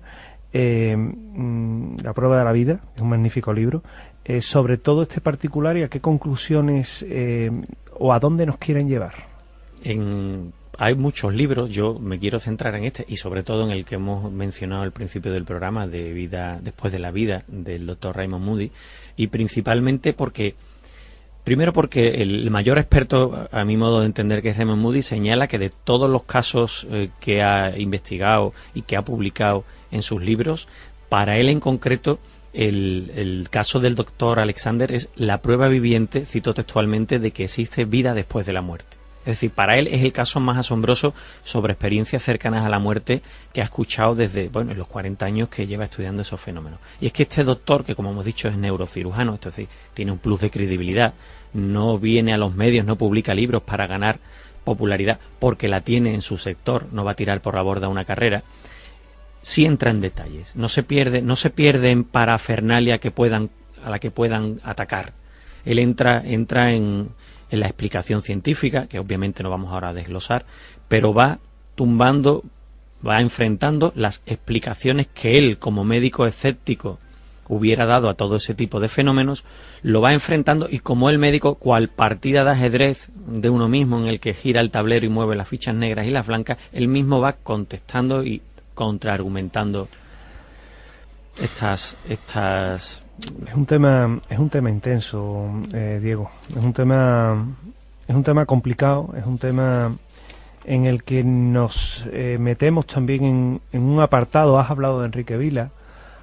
La prueba de la vida, es un magnífico libro. Sobre todo este particular, y a qué conclusiones o a dónde nos quieren llevar. Hay muchos libros, yo me quiero centrar en este y sobre todo en el que hemos mencionado al principio del programa, de Vida después de la vida, del doctor Raymond Moody, y principalmente porque el mayor experto, a mi modo de entender, que es Raymond Moody, señala que de todos los casos que ha investigado y que ha publicado en sus libros, para él en concreto el caso del doctor Alexander es la prueba viviente, cito textualmente, de que existe vida después de la muerte. Es decir, para él es el caso más asombroso sobre experiencias cercanas a la muerte que ha escuchado desde, en los 40 años que lleva estudiando esos fenómenos. Y es que este doctor, que como hemos dicho es neurocirujano, es decir, tiene un plus de credibilidad, no viene a los medios, no publica libros para ganar popularidad porque la tiene en su sector, no va a tirar por la borda una carrera, sí entra en detalles, no se pierde en parafernalia a la que puedan atacar. Él entra en la explicación científica, que obviamente no vamos ahora a desglosar, pero va enfrentando las explicaciones que él, como médico escéptico, hubiera dado a todo ese tipo de fenómenos, lo va enfrentando, y como el médico, cual partida de ajedrez de uno mismo, en el que gira el tablero y mueve las fichas negras y las blancas, él mismo va contestando y contraargumentando estas Es un tema intenso, Diego. Es un tema complicado, es un tema en el que nos metemos también en un apartado. Has hablado de Enrique Vila,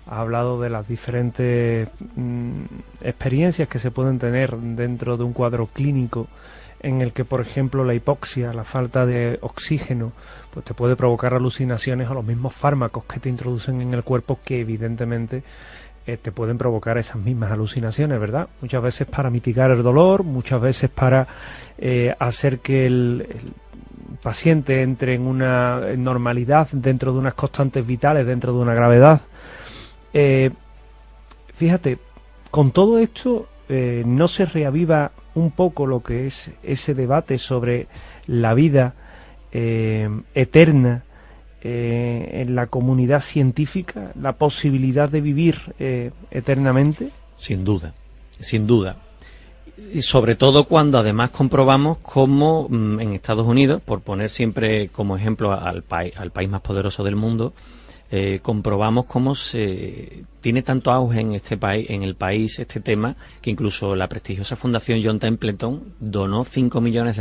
ha hablado de las diferentes experiencias que se pueden tener dentro de un cuadro clínico en el que, por ejemplo, la hipoxia, la falta de oxígeno, pues te puede provocar alucinaciones, o los mismos fármacos que te introducen en el cuerpo que evidentemente te pueden provocar esas mismas alucinaciones, ¿verdad? Muchas veces para mitigar el dolor, muchas veces para hacer que el paciente entre en una normalidad dentro de unas constantes vitales, dentro de una gravedad. Fíjate, con todo esto no se reaviva un poco lo que es ese debate sobre la vida eterna en la comunidad científica, la posibilidad de vivir eternamente. Sin duda, sin duda. Y sobre todo cuando además comprobamos cómo en Estados Unidos, por poner siempre como ejemplo al país más poderoso del mundo, comprobamos cómo se tiene tanto auge en el país este tema, que incluso la prestigiosa fundación John Templeton donó $5 millones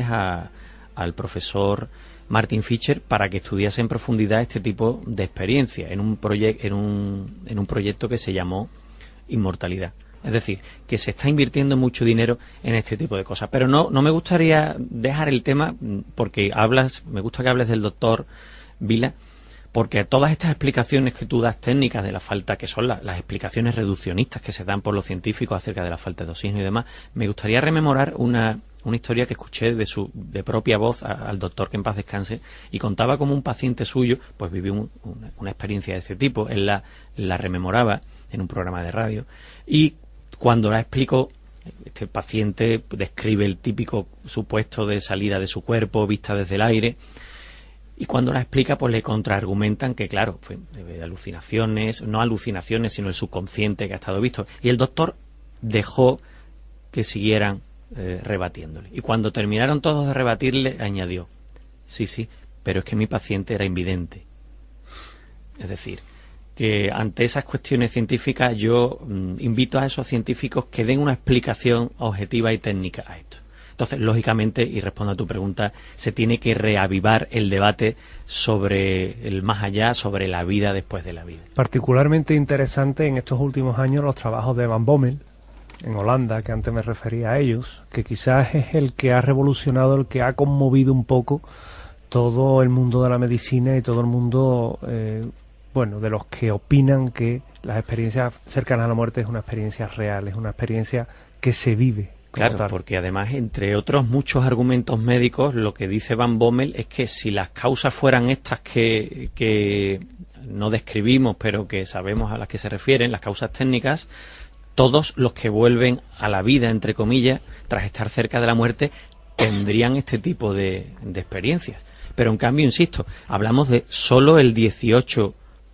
al profesor Martin Fisher para que estudiase en profundidad este tipo de experiencia en un proyecto que se llamó Inmortalidad. Es decir, que se está invirtiendo mucho dinero en este tipo de cosas. Pero no me gustaría dejar el tema, porque me gusta que hables del doctor Vila, porque todas estas explicaciones que tú das técnicas de la falta, que son las explicaciones reduccionistas que se dan por los científicos acerca de la falta de oxígeno y demás, me gustaría rememorar una historia que escuché de propia voz al doctor, que en paz descanse, y contaba cómo un paciente suyo pues vivió una experiencia de este tipo. Él la rememoraba en un programa de radio, y cuando la explicó, este paciente describe el típico supuesto de salida de su cuerpo vista desde el aire, y cuando la explica pues le contraargumentan que claro, fue de alucinaciones, no alucinaciones, sino el subconsciente que ha estado visto, y el doctor dejó que siguieran rebatiéndole, y cuando terminaron todos de rebatirle añadió: sí, pero es que mi paciente era invidente. Es decir, que ante esas cuestiones científicas yo invito a esos científicos que den una explicación objetiva y técnica a esto. Entonces, lógicamente, y respondo a tu pregunta, se tiene que reavivar el debate sobre el más allá, sobre la vida después de la vida. Particularmente interesante en estos últimos años los trabajos de Van Bommel en Holanda, que antes me refería a ellos, que quizás es el que ha revolucionado, el que ha conmovido un poco todo el mundo de la medicina y todo el mundo de los que opinan que las experiencias cercanas a la muerte es una experiencia real, es una experiencia que se vive. Claro, tal. Porque además, entre otros muchos argumentos médicos, lo que dice Van Bommel es que si las causas fueran estas que no describimos, pero que sabemos a las que se refieren, las causas técnicas, todos los que vuelven a la vida, entre comillas, tras estar cerca de la muerte, tendrían este tipo de experiencias. Pero en cambio, insisto, hablamos de solo el 18%.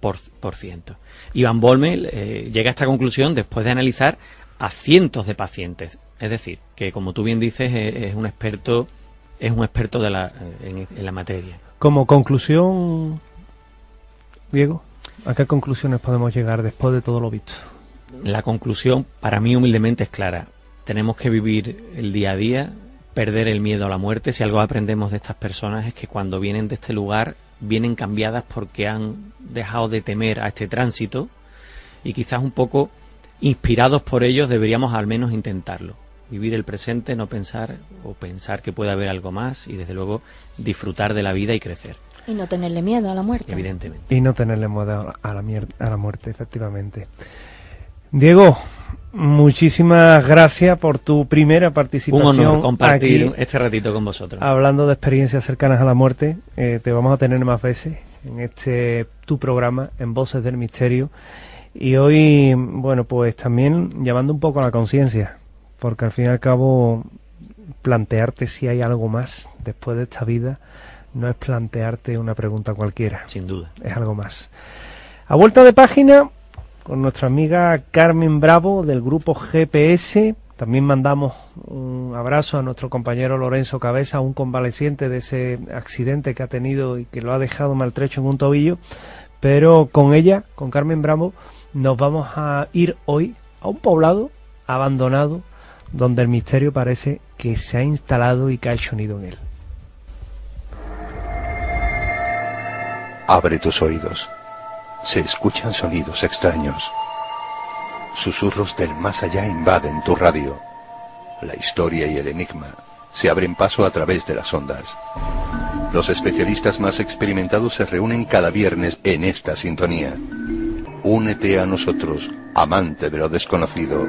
Y Van Bommel llega a esta conclusión después de analizar a cientos de pacientes. Es decir, que como tú bien dices, es un experto en la materia. Como conclusión, Diego, ¿a qué conclusiones podemos llegar después de todo lo visto? La conclusión, para mí humildemente, es clara. Tenemos que vivir el día a día, perder el miedo a la muerte. Si algo aprendemos de estas personas es que cuando vienen de este lugar, vienen cambiadas porque han dejado de temer a este tránsito, y quizás un poco inspirados por ellos deberíamos al menos intentarlo. Vivir el presente, no pensar o pensar que puede haber algo más, y desde luego disfrutar de la vida y crecer. Y no tenerle miedo a la muerte. Evidentemente. Y no tenerle miedo a la muerte, efectivamente. Diego, muchísimas gracias por tu primera participación. Un honor compartir aquí, este ratito con vosotros. Hablando de experiencias cercanas a la muerte. Te vamos a tener más veces en tu programa, en Voces del Misterio. Y hoy, pues también llamando un poco a la conciencia, porque al fin y al cabo plantearte si hay algo más después de esta vida no es plantearte una pregunta cualquiera. Sin duda. Es algo más. A vuelta de página, con nuestra amiga Carmen Bravo del grupo GPS, también mandamos un abrazo a nuestro compañero Lorenzo Cabeza, un convaleciente de ese accidente que ha tenido y que lo ha dejado maltrecho en un tobillo. Pero con ella, con Carmen Bravo, nos vamos a ir hoy a un poblado abandonado donde el misterio parece que se ha instalado y que ha hecho nido en él. Abre tus oídos. se escuchan sonidos extraños. Susurros del más allá invaden tu radio. La historia y el enigma se abren paso a través de las ondas. Los especialistas más experimentados se reúnen cada viernes en esta sintonía. Únete a nosotros, amante de lo desconocido.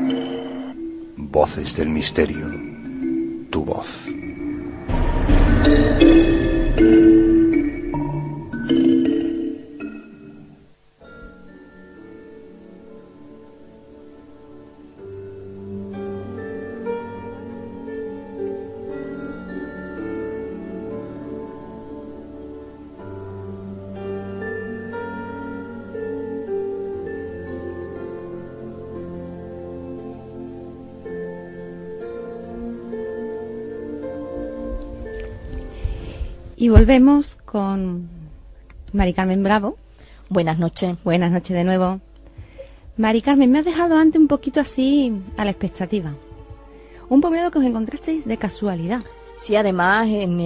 Voces del misterio. Tu voz. Y volvemos con Mari Carmen Bravo. Buenas noches. Buenas noches de nuevo. Mari Carmen, me has dejado antes un poquito así a la expectativa. Un poblado que os encontrasteis de casualidad. Sí, además en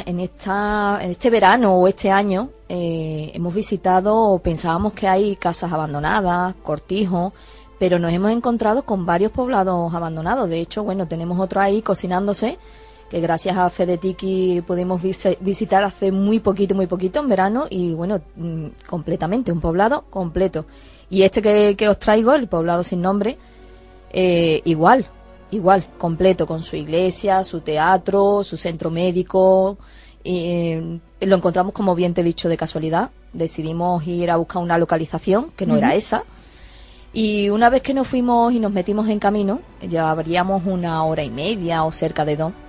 este verano o este año hemos visitado, pensábamos que hay casas abandonadas, cortijos, pero nos hemos encontrado con varios poblados abandonados. De hecho, bueno, tenemos otro ahí cocinándose, que gracias a Fedetiki pudimos visitar hace muy poquito en verano y bueno, completamente, un poblado completo. Y este que os traigo, el poblado sin nombre, igual, completo, con su iglesia, su teatro, su centro médico. Lo encontramos, como bien te he dicho, de casualidad. Decidimos ir a buscar una localización que no era esa. Y una vez que nos fuimos y nos metimos en camino, llevaríamos 1 hora y media o cerca de 2.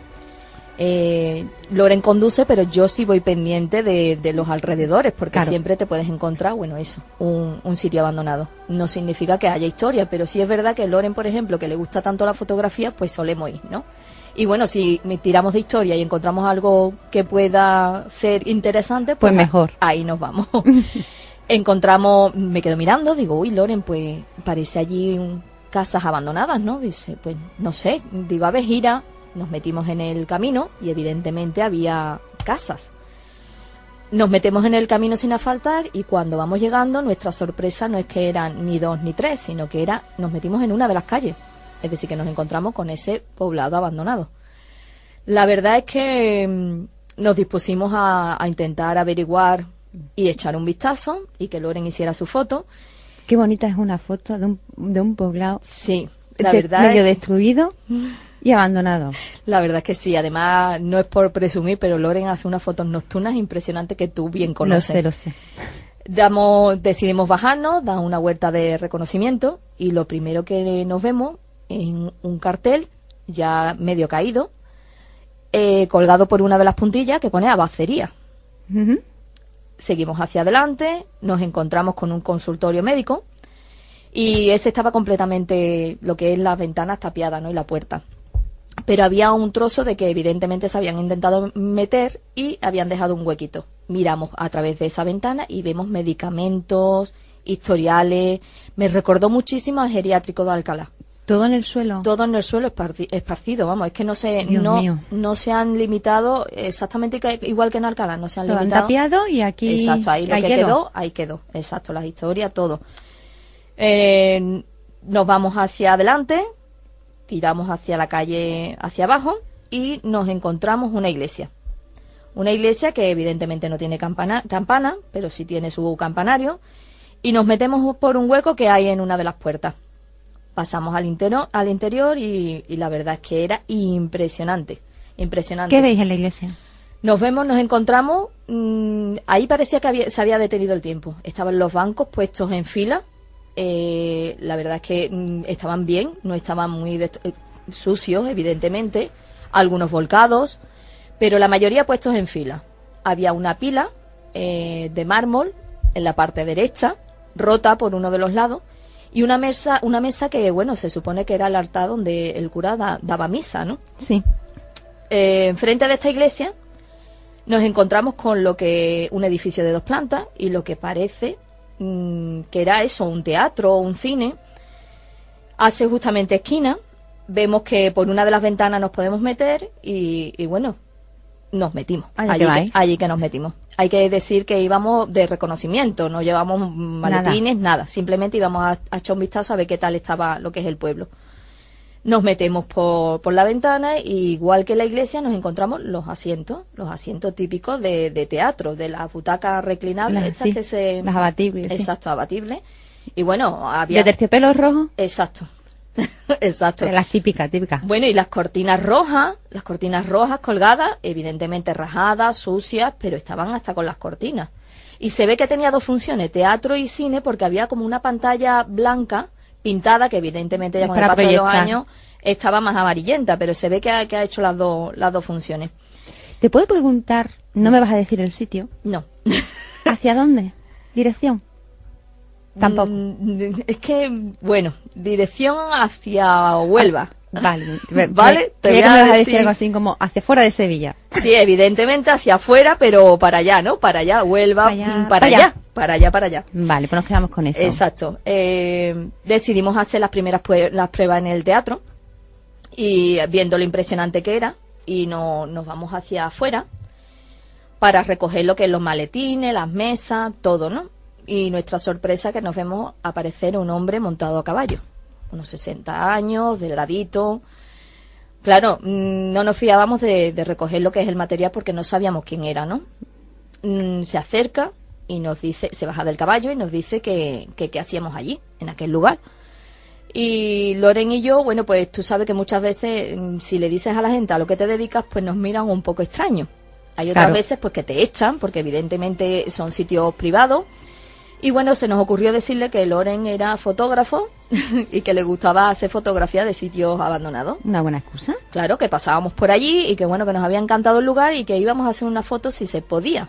Loren conduce, pero yo sí voy pendiente de los alrededores, porque claro, siempre te puedes encontrar, bueno, eso, un sitio abandonado. No significa que haya historia, pero sí es verdad que Loren, por ejemplo, que le gusta tanto la fotografía, pues solemos ir, ¿no? Y bueno, si tiramos de historia y encontramos algo que pueda ser interesante, pues mejor. Ahí nos vamos. Encontramos, me quedo mirando, digo, uy, Loren, pues parece allí casas abandonadas, ¿no? Dice, pues no sé, digo, a ver, gira. Nos metimos en el camino y evidentemente había casas. Nos metemos en el camino sin asfaltar y cuando vamos llegando, nuestra sorpresa no es que eran ni 2 ni 3, sino que nos metimos en una de las calles. Es decir, que nos encontramos con ese poblado abandonado. La verdad es que nos dispusimos a intentar averiguar y echar un vistazo y que Loren hiciera su foto. Qué bonita es una foto de un poblado. Sí, la verdad medio destruido y abandonado. La verdad es que sí. Además, no es por presumir, pero Loren hace unas fotos nocturnas impresionantes que tú bien conoces. Lo sé. Decidimos bajarnos, dar una vuelta de reconocimiento y lo primero que nos vemos en un cartel ya medio caído, colgado por una de las puntillas que pone abacería. Seguimos hacia adelante, nos encontramos con un consultorio médico y ese estaba completamente, lo que es las ventanas tapiadas, ¿no? Y la puerta. Pero había un trozo de que evidentemente se habían intentado meter y habían dejado un huequito. Miramos a través de esa ventana y vemos medicamentos, historiales. Me recordó muchísimo al geriátrico de Alcalá. ¿Todo en el suelo? Todo en el suelo esparcido, vamos. Es que no se han limitado exactamente igual que en Alcalá. No se han limitado. Lo han tapiado y aquí... Exacto, ahí lo que quedó, ahí quedó. Exacto, las historias, todo. Nos vamos hacia adelante, tiramos hacia la calle, hacia abajo y nos encontramos una iglesia. Una iglesia que evidentemente no tiene campana, pero sí tiene su campanario y nos metemos por un hueco que hay en una de las puertas. Pasamos al interior y la verdad es que era impresionante. ¿Qué veis en la iglesia? Nos encontramos, ahí parecía que se había detenido el tiempo. Estaban los bancos puestos en fila. La verdad es que estaban bien, no estaban muy sucios, evidentemente, algunos volcados, pero la mayoría puestos en fila. Había una pila de mármol en la parte derecha, rota por uno de los lados, y una mesa que, bueno, se supone que era el altar donde el cura daba misa, ¿no? Sí. Enfrente de esta iglesia nos encontramos con un edificio de 2 plantas y lo que parece que era eso, un teatro o un cine. Hace justamente esquina, vemos que por una de las ventanas nos podemos meter y bueno, nos metimos. Allí Allí que nos metimos. Hay que decir que íbamos de reconocimiento, no llevamos maletines, nada. Simplemente íbamos a echar un vistazo a ver qué tal estaba lo que es el pueblo. Nos metemos por la ventana y igual que en la iglesia nos encontramos los asientos típicos de teatro, de las butacas reclinables, las abatibles. Exacto, abatibles. Y bueno, había... ¿De terciopelo rojo? Exacto. Exacto. De las típicas. Bueno, y las cortinas rojas colgadas, evidentemente rajadas, sucias, pero estaban hasta con las cortinas. Y se ve que tenía dos funciones, teatro y cine, porque había como una pantalla blanca pintada, que evidentemente ya con el paso de los años estaba más amarillenta, pero se ve que ha hecho las dos funciones. ¿Te puedo preguntar, no me vas a decir el sitio? No. ¿Hacia dónde? ¿Dirección? Tampoco. Es que, bueno, dirección hacia Huelva. Vale. Vale, te voy que me vas a decir decir algo así como hacia fuera de Sevilla. Sí, evidentemente hacia afuera, pero para allá, ¿no? Para allá, Huelva, para allá. Vale, pues nos quedamos con eso. Exacto. Decidimos hacer las primeras las pruebas en el teatro y viendo lo impresionante que era, y nos vamos hacia afuera para recoger lo que es los maletines, las mesas, todo, ¿no? Y nuestra sorpresa que nos vemos aparecer un hombre montado a caballo, unos 60 años, delgadito. Claro, no nos fiábamos de recoger lo que es el material porque no sabíamos quién era, ¿no? Se acerca y nos dice, se baja del caballo y nos dice que qué hacíamos allí, en aquel lugar. Y Loren y yo, bueno, pues tú sabes que muchas veces si le dices a la gente a lo que te dedicas, pues nos miran un poco extraño. Hay otras veces pues que te echan, porque evidentemente son sitios privados. Y bueno, se nos ocurrió decirle que Loren era fotógrafo y que le gustaba hacer fotografía de sitios abandonados. Una buena excusa. Claro, que pasábamos por allí y que bueno, que nos había encantado el lugar y que íbamos a hacer una foto si se podía.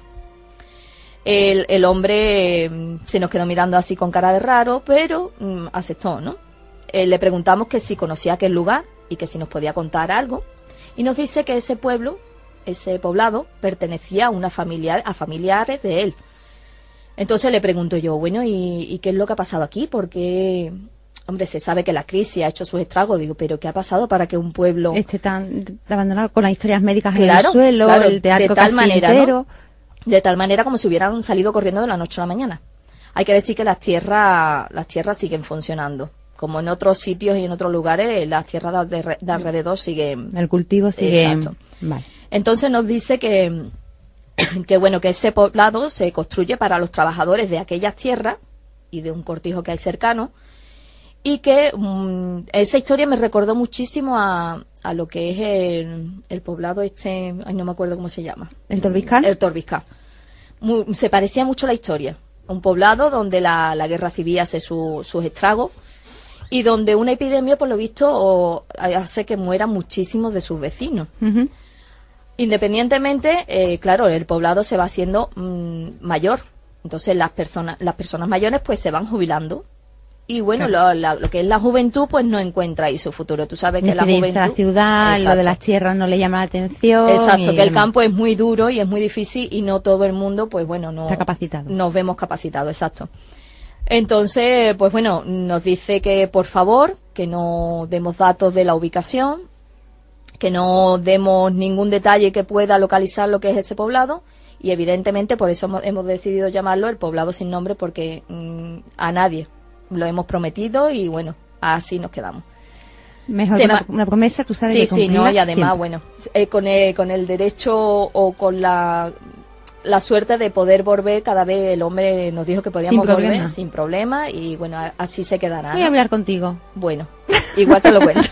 El hombre se nos quedó mirando así con cara de raro, pero aceptó, ¿no? Le preguntamos que si conocía aquel lugar y que si nos podía contar algo. Y nos dice que ese pueblo, ese poblado, pertenecía a familiares de él. Entonces le pregunto yo, bueno, ¿y qué es lo que ha pasado aquí? Porque, hombre, se sabe que la crisis ha hecho sus estragos. Digo, ¿pero qué ha pasado para que un pueblo... tan abandonado con las historias médicas en el suelo, el teatro de tal casi manera, entero? ¿no? De tal manera como si hubieran salido corriendo de la noche a la mañana. Hay que decir que las tierras siguen funcionando. Como en otros sitios y en otros lugares, las tierras de alrededor siguen... El cultivo sigue... Exacto. Vale. Entonces nos dice que bueno, que ese poblado se construye para los trabajadores de aquellas tierras y de un cortijo que hay cercano, y que esa historia me recordó muchísimo a lo que es el poblado no me acuerdo cómo se llama. ¿El Torbiscal? El Torbiscal. Se parecía mucho la historia. Un poblado donde la guerra civil hace sus estragos y donde una epidemia, por lo visto, hace que mueran muchísimos de sus vecinos. Uh-huh. Independientemente, claro, el poblado se va haciendo mayor. Entonces las personas mayores pues se van jubilando. Y bueno, claro, lo que es la juventud pues no encuentra ahí su futuro. Tú sabes que la juventud... irse a la ciudad, exacto, lo de las tierras no le llama la atención. Exacto, que el campo es muy duro y es muy difícil y no todo el mundo pues bueno, no está capacitado. Nos vemos capacitados, exacto. Entonces, pues bueno, nos dice que por favor, que no demos datos de la ubicación, que no demos ningún detalle que pueda localizar lo que es ese poblado, y evidentemente por eso hemos decidido llamarlo el poblado sin nombre, porque a nadie lo hemos prometido y bueno, así nos quedamos. Mejor una promesa, tú sabes. Sí, no, y además, siempre, bueno, con el derecho o con la suerte de poder volver cada vez. El hombre nos dijo que podíamos volver sin problema y bueno, así se quedará, ¿no? Voy a hablar contigo. Bueno, igual te lo cuento.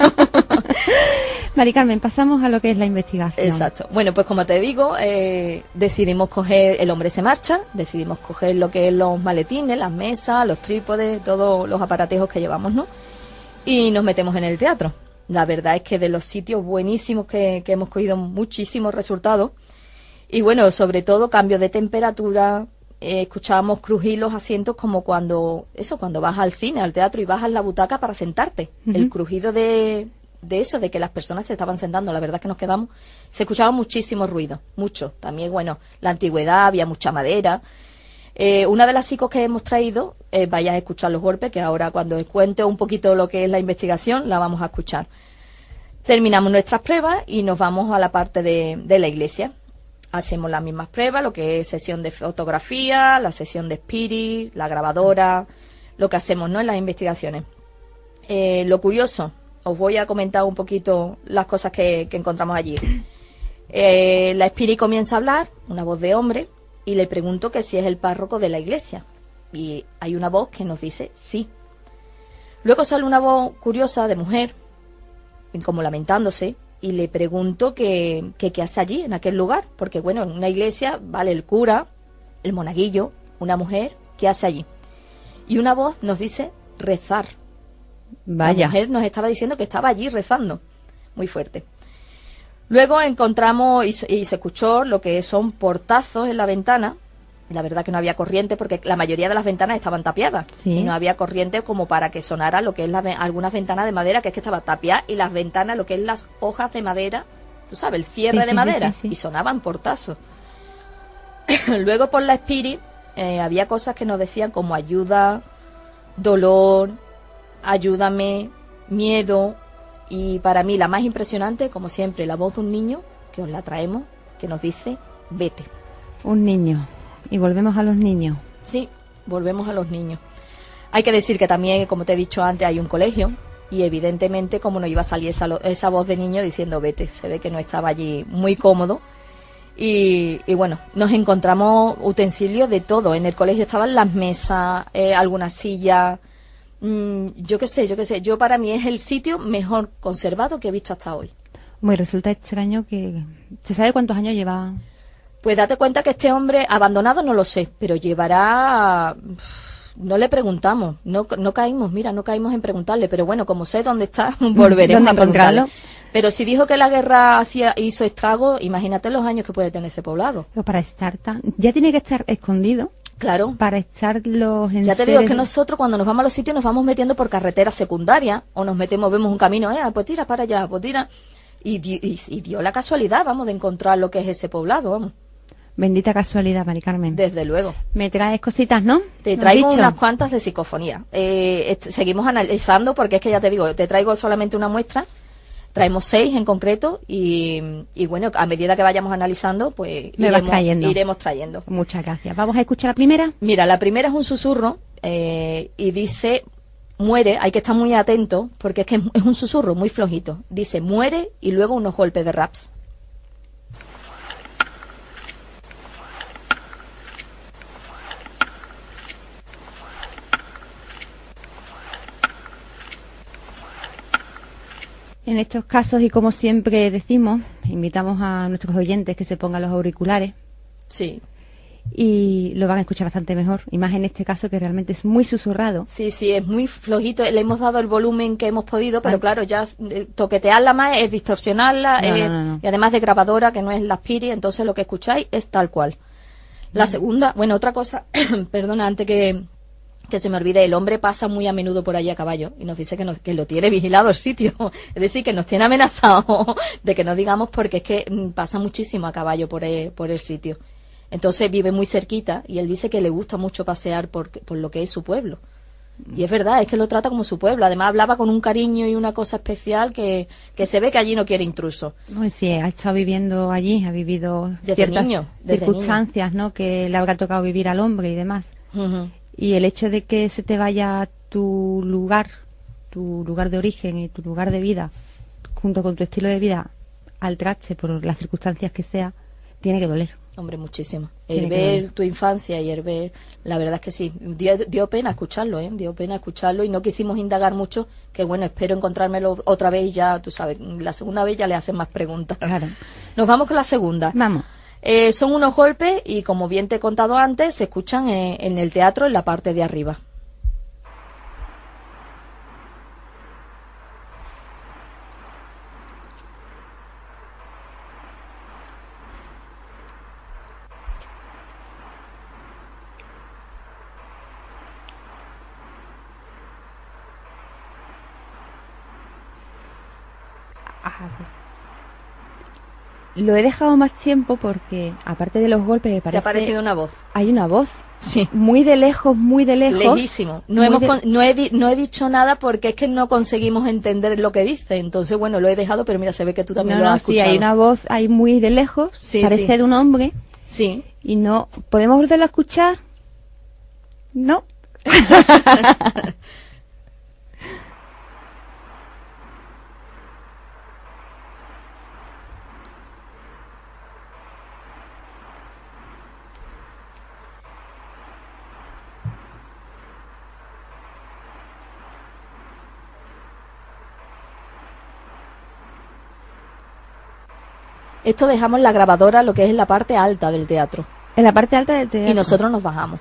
Mari Carmen, pasamos a lo que es la investigación. Exacto. Bueno, pues como te digo, decidimos coger, el hombre se marcha, decidimos coger lo que es los maletines, las mesas, los trípodes, todos los aparatejos que llevamos, ¿no? Y nos metemos en el teatro. La verdad es que de los sitios buenísimos que hemos cogido muchísimos resultados. Y bueno, sobre todo cambios de temperatura, escuchábamos crujir los asientos como cuando vas al cine, al teatro y bajas la butaca para sentarte. Uh-huh. El crujido de eso, de que las personas se estaban sentando, la verdad es que nos quedamos, se escuchaba muchísimo ruido, mucho. También, bueno, la antigüedad, había mucha madera. Una de las psicos que hemos traído, vayas a escuchar los golpes, que ahora cuando os cuente un poquito lo que es la investigación, la vamos a escuchar. Terminamos nuestras pruebas y nos vamos a la parte de la iglesia. Hacemos las mismas pruebas, lo que es sesión de fotografía, la sesión de spirit, la grabadora, lo que hacemos, ¿no?, en las investigaciones. Lo curioso, os voy a comentar un poquito las cosas que encontramos allí. La spirit comienza a hablar, una voz de hombre, y le pregunto que si es el párroco de la iglesia. Y hay una voz que nos dice sí. Luego sale una voz curiosa de mujer, como lamentándose, y le pregunto qué hace allí, en aquel lugar, porque bueno, en una iglesia vale el cura, el monaguillo, una mujer, ¿qué hace allí? Y una voz nos dice rezar. Vaya. La mujer nos estaba diciendo que estaba allí rezando, muy fuerte. Luego encontramos y se escuchó lo que son portazos en la ventana. La verdad que no había corriente porque la mayoría de las ventanas estaban tapiadas. Sí. Y no había corriente como para que sonara lo que es algunas ventanas de madera, que es que estaba tapiada, y las ventanas, lo que es las hojas de madera, tú sabes, el cierre de madera, y sonaban portazos. Luego por la spirit había cosas que nos decían como ayuda, dolor, ayúdame, miedo, y para mí la más impresionante, como siempre, la voz de un niño, que os la traemos, que nos dice vete. Un niño. Y volvemos a los niños. Sí, volvemos a los niños. Hay que decir que también, como te he dicho antes, hay un colegio, y evidentemente como no iba a salir esa voz de niño diciendo vete, se ve que no estaba allí muy cómodo. Y bueno, nos encontramos utensilios de todo. En el colegio estaban las mesas, algunas sillas, yo qué sé, yo para mí es el sitio mejor conservado que he visto hasta hoy. Me resulta extraño que... ¿Se sabe cuántos años lleva? Pues date cuenta que este hombre, abandonado no lo sé, pero llevará... No le preguntamos, no caímos en preguntarle, pero bueno, como sé dónde está, volveremos a preguntarle. Pero si dijo que la guerra hizo estrago, imagínate los años que puede tener ese poblado. Pero para estar ya tiene que estar escondido. Claro. Para estar los Ya te digo que nosotros cuando nos vamos a los sitios nos vamos metiendo por carreteras secundarias, o nos vemos un camino, pues tira para allá, pues tira. Y dio la casualidad, vamos, de encontrar lo que es ese poblado, vamos. Bendita casualidad, Mari Carmen. Desde luego. Me traes cositas, ¿no? Te traigo unas cuantas de psicofonía. Seguimos analizando porque es que ya te digo, te traigo solamente una muestra. Traemos 6 en concreto y bueno, a medida que vayamos analizando, pues iremos trayendo. Muchas gracias. ¿Vamos a escuchar la primera? Mira, la primera es un susurro y dice, muere, hay que estar muy atento porque es que es un susurro muy flojito. Dice, muere y luego unos golpes de raps. En estos casos, y como siempre decimos, invitamos a nuestros oyentes que se pongan los auriculares. Sí. Y lo van a escuchar bastante mejor. Y más en este caso que realmente es muy susurrado. Sí, es muy flojito. Le hemos dado el volumen que hemos podido, pero claro, ya toquetearla más es distorsionarla. No. Y además de grabadora, que no es la Spirit, entonces lo que escucháis es tal cual. La segunda, bueno, otra cosa, perdona, antes que se me olvide, el hombre pasa muy a menudo por allí a caballo y nos dice que lo tiene vigilado el sitio, es decir, que nos tiene amenazado de que no digamos porque es que pasa muchísimo a caballo por el sitio. Entonces vive muy cerquita y él dice que le gusta mucho pasear por lo que es su pueblo. Y es verdad, es que lo trata como su pueblo. Además hablaba con un cariño y una cosa especial que se ve que allí no quiere intrusos. Pues sí, ha estado viviendo allí, ha vivido ciertas circunstancias, ¿no?, que le habrá tocado vivir al hombre y demás. Uh-huh. Y el hecho de que se te vaya tu lugar de origen y tu lugar de vida, junto con tu estilo de vida, al traste por las circunstancias que sea, tiene que doler. Hombre, muchísimo. El ver tu infancia y el ver, la verdad es que sí, dio pena escucharlo, dio pena escucharlo y no quisimos indagar mucho, que bueno, espero encontrármelo otra vez y ya, tú sabes, la segunda vez ya le hacen más preguntas. Claro. Nos vamos con la segunda. Vamos. Son unos golpes y, como bien te he contado antes, se escuchan en el teatro en la parte de arriba. Lo he dejado más tiempo porque, aparte de los golpes, me parece... ¿Te ha parecido una voz? Hay una voz. Sí. Muy de lejos, muy de lejos. Lejísimo. No he dicho nada porque es que no conseguimos entender lo que dice. Entonces, bueno, lo he dejado, pero mira, se ve que tú también lo has escuchado. Sí, hay una voz ahí muy de lejos, Sí, parece sí. de un hombre. Sí. Y no, ¿podemos volverlo a escuchar? No. Esto dejamos la grabadora, lo que es en la parte alta del teatro. En la parte alta del teatro. Y nosotros nos bajamos.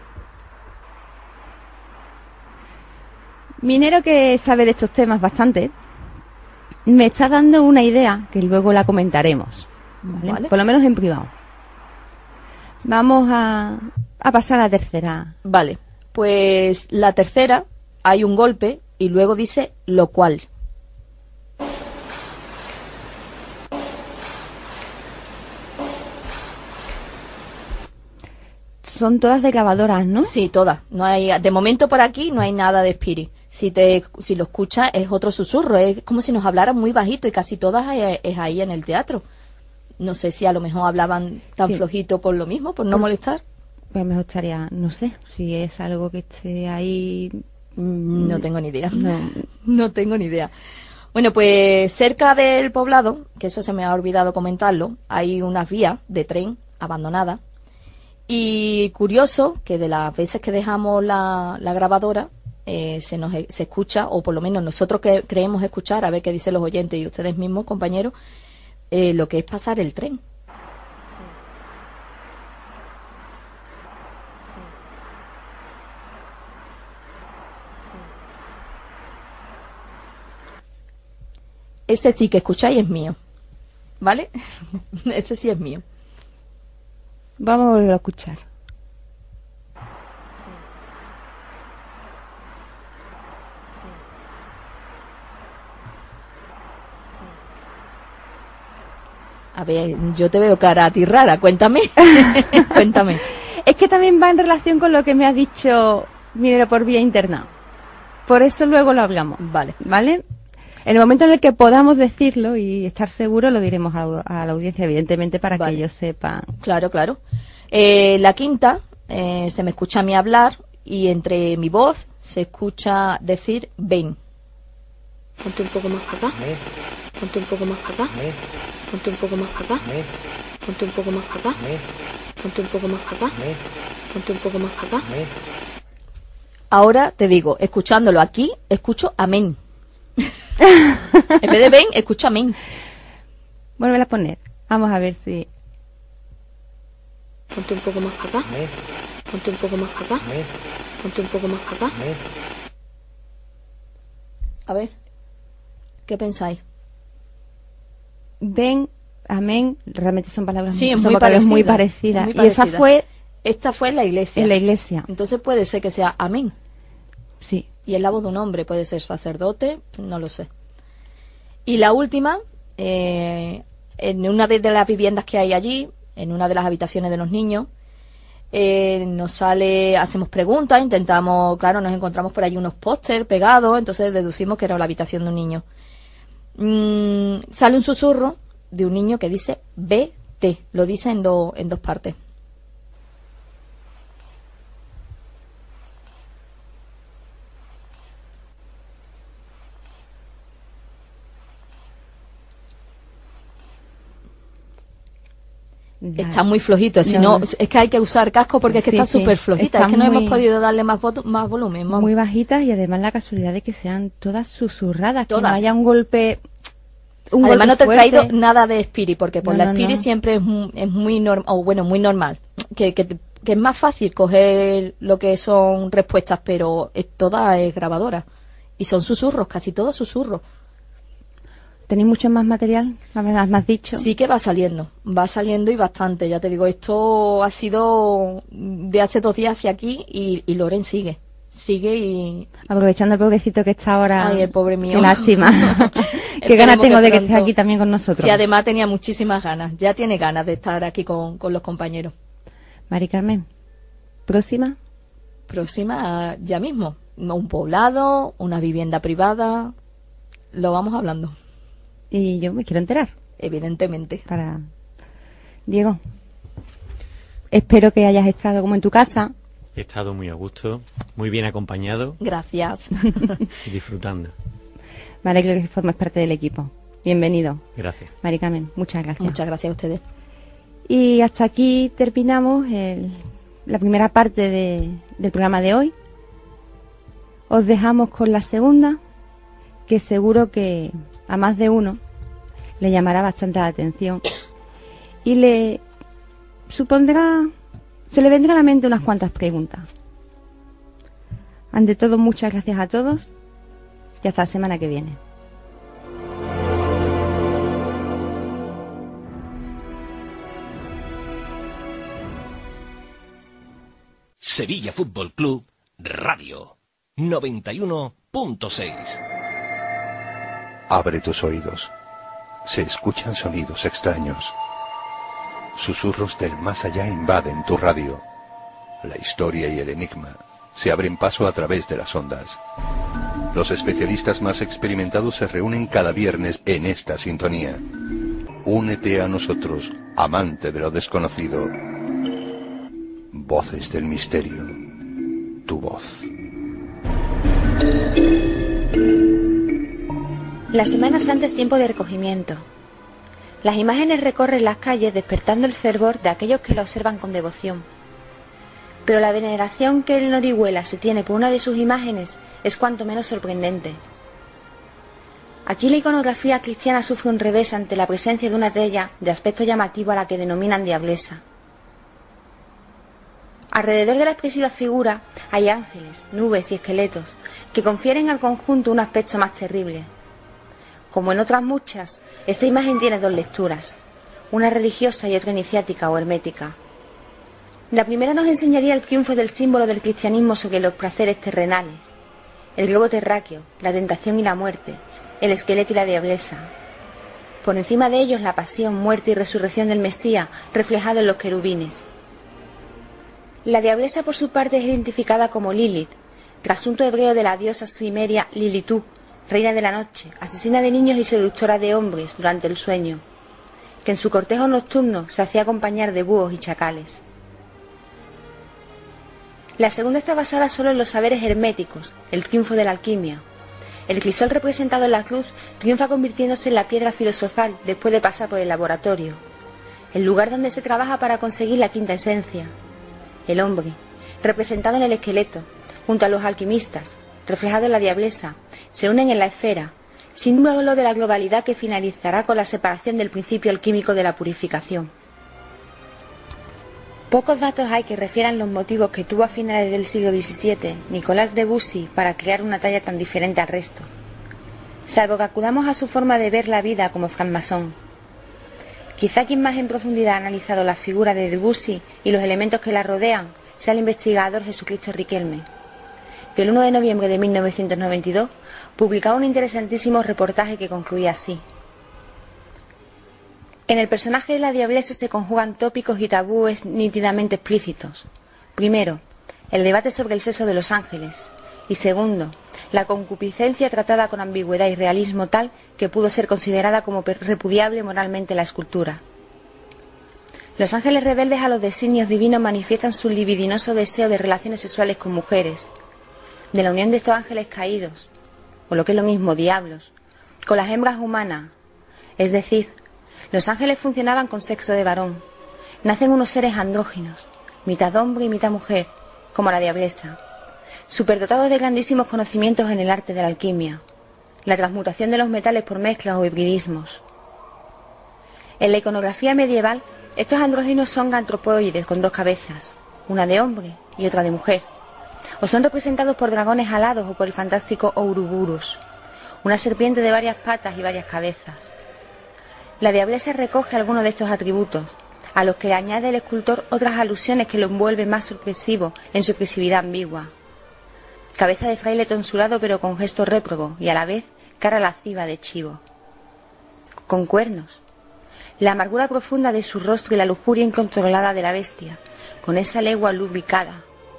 Minero, que sabe de estos temas bastante, me está dando una idea que luego la comentaremos, ¿vale? Vale. Por lo menos en privado. Vamos a pasar a la tercera. Vale, pues la tercera, hay un golpe y luego dice lo cual. Son todas de grabadoras, ¿no? Sí, todas. No hay, de momento por aquí no hay nada de Spirit. Si lo escuchas es otro susurro, es como si nos hablaran muy bajito y casi todas es ahí en el teatro. No sé si a lo mejor hablaban tan Sí. flojito por lo mismo, por no molestar. Pues mejor estaría, no sé, si es algo que esté ahí. No tengo ni idea. No. No tengo ni idea. Bueno, pues cerca del poblado, que eso se me ha olvidado comentarlo, hay unas vías de tren abandonadas. Y curioso que de las veces que dejamos la grabadora, se escucha, o por lo menos nosotros que creemos escuchar, a ver qué dicen los oyentes y ustedes mismos, compañeros, lo que es pasar el tren. Ese sí que escucháis es mío, ¿vale? Ese sí es mío. Vamos a volver a escuchar. A ver, yo te veo cara a ti rara, cuéntame. Cuéntame. Es que también va en relación con lo que me ha dicho Minero por vía interna. Por eso luego lo hablamos. Vale. ¿Vale? En el momento en el que podamos decirlo y estar seguros, lo diremos a la audiencia, evidentemente, para Vale. que ellos sepan. Claro, claro. La quinta, se me escucha a mí hablar y entre mi voz se escucha decir ven. Ponte un poco más para acá. Ponte un poco más para acá. Ponte un poco más para acá. Ponte un poco más para acá. Ponte un poco más para acá. Ponte un poco más para acá. Ahora te digo, escuchándolo aquí, escucho amén. En vez de ven, escucho amén. Vuelve a poner. Vamos a ver si. Ponte un poco más para acá. Ponte un poco más para acá. Ponte un poco más para acá. A ver, ¿qué pensáis? Ven, amén. Realmente son palabras, Sí, son muy vocales muy parecidas, parecidas. muy Y esa parecidas. fue Esta fue en la iglesia. en la iglesia. Entonces puede ser que sea amén. Sí. Y es la voz de un hombre, puede ser sacerdote, no lo sé. Y la última, en una de las viviendas que hay allí, en una de las habitaciones de los niños, nos sale, hacemos preguntas, intentamos, claro, nos encontramos por allí unos póster pegados, entonces deducimos que era la habitación de un niño. Sale un susurro de un niño que dice vete, lo dice en dos partes. Está muy flojito, si no, es que hay que usar casco porque es que Sí, está sí, súper flojita, está es que no muy- hemos podido darle más volumen. Vamos. Muy bajitas y además la casualidad de que sean todas susurradas. Que no Todas. haya un golpe. Además no te he fuerte. traído nada de Spirit, porque por No, la no, Spirit no. siempre es muy normal, o bueno, muy normal, que es más fácil coger lo que son respuestas, pero toda es grabadora. Y son susurros, casi todos susurros. ¿Tenéis mucho más material? Me has dicho. Sí que va saliendo y bastante. Ya te digo, esto ha sido de hace 2 días hacia aquí y Loren sigue y... Aprovechando el pobrecito que está ahora. Ay, el pobre mío. Qué lástima. Qué ganas Esperemos tengo que de que pronto- estés aquí también con nosotros. Sí, además tenía muchísimas ganas. Ya tiene ganas de estar aquí con los compañeros. Mari Carmen, próxima. próxima ya mismo. Un poblado, una vivienda privada, lo vamos hablando. Y yo me quiero enterar. Evidentemente. Para Diego, espero que hayas estado como en tu casa. He estado muy a gusto, muy bien acompañado. Gracias. Y disfrutando. Me alegro que formes parte del equipo. Bienvenido. Gracias. Mari Carmen, muchas gracias. Muchas gracias a ustedes. Y hasta aquí terminamos la primera parte del programa de hoy. Os dejamos con la segunda, que seguro que a más de uno le llamará bastante la atención y se le vendrá a la mente unas cuantas preguntas. Ante todo, muchas gracias a todos y hasta la semana que viene. Sevilla Fútbol Club Radio 91.6. Abre tus oídos. Se escuchan sonidos extraños. Susurros del más allá invaden tu radio. La historia y el enigma se abren paso a través de las ondas. Los especialistas más experimentados se reúnen cada viernes en esta sintonía. Únete a nosotros, amante de lo desconocido. Voces del misterio. Tu voz. La Semana Santa es tiempo de recogimiento. Las imágenes recorren las calles despertando el fervor de aquellos que la observan con devoción. Pero la veneración que en Orihuela se tiene por una de sus imágenes es cuanto menos sorprendente. Aquí la iconografía cristiana sufre un revés ante la presencia de una de ellas de aspecto llamativo a la que denominan diablesa. Alrededor de la expresiva figura hay ángeles, nubes y esqueletos que confieren al conjunto un aspecto más terrible. Como en otras muchas, esta imagen tiene dos lecturas, una religiosa y otra iniciática o hermética. La primera nos enseñaría el triunfo del símbolo del cristianismo sobre los placeres terrenales, el globo terráqueo, la tentación y la muerte, el esqueleto y la diablesa. Por encima de ellos la pasión, muerte y resurrección del Mesías reflejado en los querubines. La diablesa por su parte es identificada como Lilith, trasunto hebreo de la diosa sumeria Lilitú, reina de la noche, asesina de niños y seductora de hombres durante el sueño, que en su cortejo nocturno se hacía acompañar de búhos y chacales. La segunda está basada solo en los saberes herméticos, el triunfo de la alquimia. El crisol representado en la cruz triunfa convirtiéndose en la piedra filosofal después de pasar por el laboratorio, el lugar donde se trabaja para conseguir la quinta esencia. El hombre, representado en el esqueleto, junto a los alquimistas, reflejado en la diablesa, se unen en la esfera, símbolo de la globalidad que finalizará con la separación del principio alquímico de la purificación. Pocos datos hay que refieran los motivos que tuvo a finales del siglo XVII Nicolas Debussy para crear una talla tan diferente al resto, salvo que acudamos a su forma de ver la vida como francmasón. Quizá quien más en profundidad ha analizado la figura de Debussy y los elementos que la rodean sea el investigador Jesucristo Riquelme, que el 1 de noviembre de 1992 publicaba un interesantísimo reportaje que concluía así. En el personaje de la diablesa se conjugan tópicos y tabúes nítidamente explícitos. Primero, el debate sobre el sexo de los ángeles. Y segundo, la concupiscencia tratada con ambigüedad y realismo tal que pudo ser considerada como repudiable moralmente la escultura. Los ángeles rebeldes a los designios divinos manifiestan su libidinoso deseo de relaciones sexuales con mujeres, de la unión de estos ángeles caídos, o lo que es lo mismo, diablos, con las hembras humanas. Es decir, los ángeles funcionaban con sexo de varón. Nacen unos seres andróginos, mitad hombre y mitad mujer, como la diablesa, superdotados de grandísimos conocimientos en el arte de la alquimia, la transmutación de los metales por mezclas o hibridismos. En la iconografía medieval, estos andróginos son antropoides con dos cabezas, una de hombre y otra de mujer, o son representados por dragones alados o por el fantástico Ouroboros, una serpiente de varias patas y varias cabezas. La diablesa recoge algunos de estos atributos, a los que le añade el escultor otras alusiones que lo envuelven más sorpresivo en su expresividad ambigua. Cabeza de fraile tonsurado pero con gesto réprobo y a la vez cara lasciva de chivo. Con cuernos. La amargura profunda de su rostro y la lujuria incontrolada de la bestia, con esa lengua lubricada.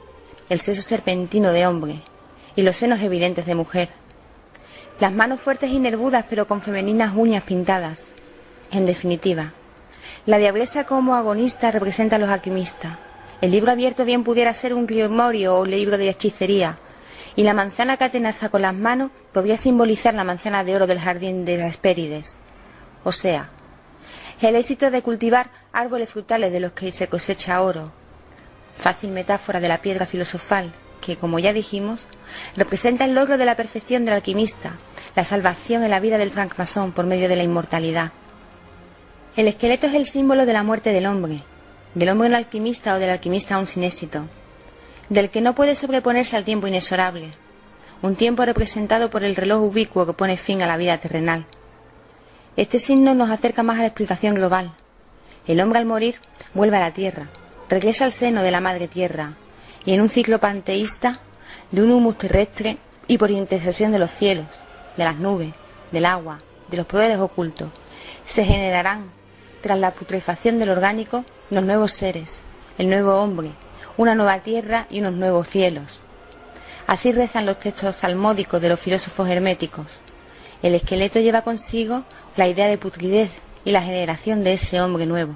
el seso serpentino de hombre y los senos evidentes de mujer. Las manos fuertes y nervudas pero con femeninas uñas pintadas. En definitiva, la diablesa como agonista representa a los alquimistas. El libro abierto bien pudiera ser un grimorio o un libro de hechicería, y la manzana que atenaza con las manos podría simbolizar la manzana de oro del jardín de las Hespérides. O sea, el éxito de cultivar árboles frutales de los que se cosecha oro. Fácil metáfora de la piedra filosofal que, como ya dijimos, representa el logro de la perfección del alquimista, la salvación en la vida del francmasón por medio de la inmortalidad. El esqueleto es el símbolo de la muerte del hombre no alquimista o del alquimista aún sin éxito, del que no puede sobreponerse al tiempo inexorable, un tiempo representado por el reloj ubicuo que pone fin a la vida terrenal. Este signo nos acerca más a la explicación global. El hombre al morir vuelve a la tierra, regresa al seno de la madre tierra, y en un ciclo panteísta de un humus terrestre y por intercesión de los cielos, de las nubes, del agua, de los poderes ocultos, se generarán, tras la putrefacción del orgánico, los nuevos seres, el nuevo hombre, una nueva tierra y unos nuevos cielos. Así rezan los textos salmódicos de los filósofos herméticos. El esqueleto lleva consigo la idea de putridez y la generación de ese hombre nuevo.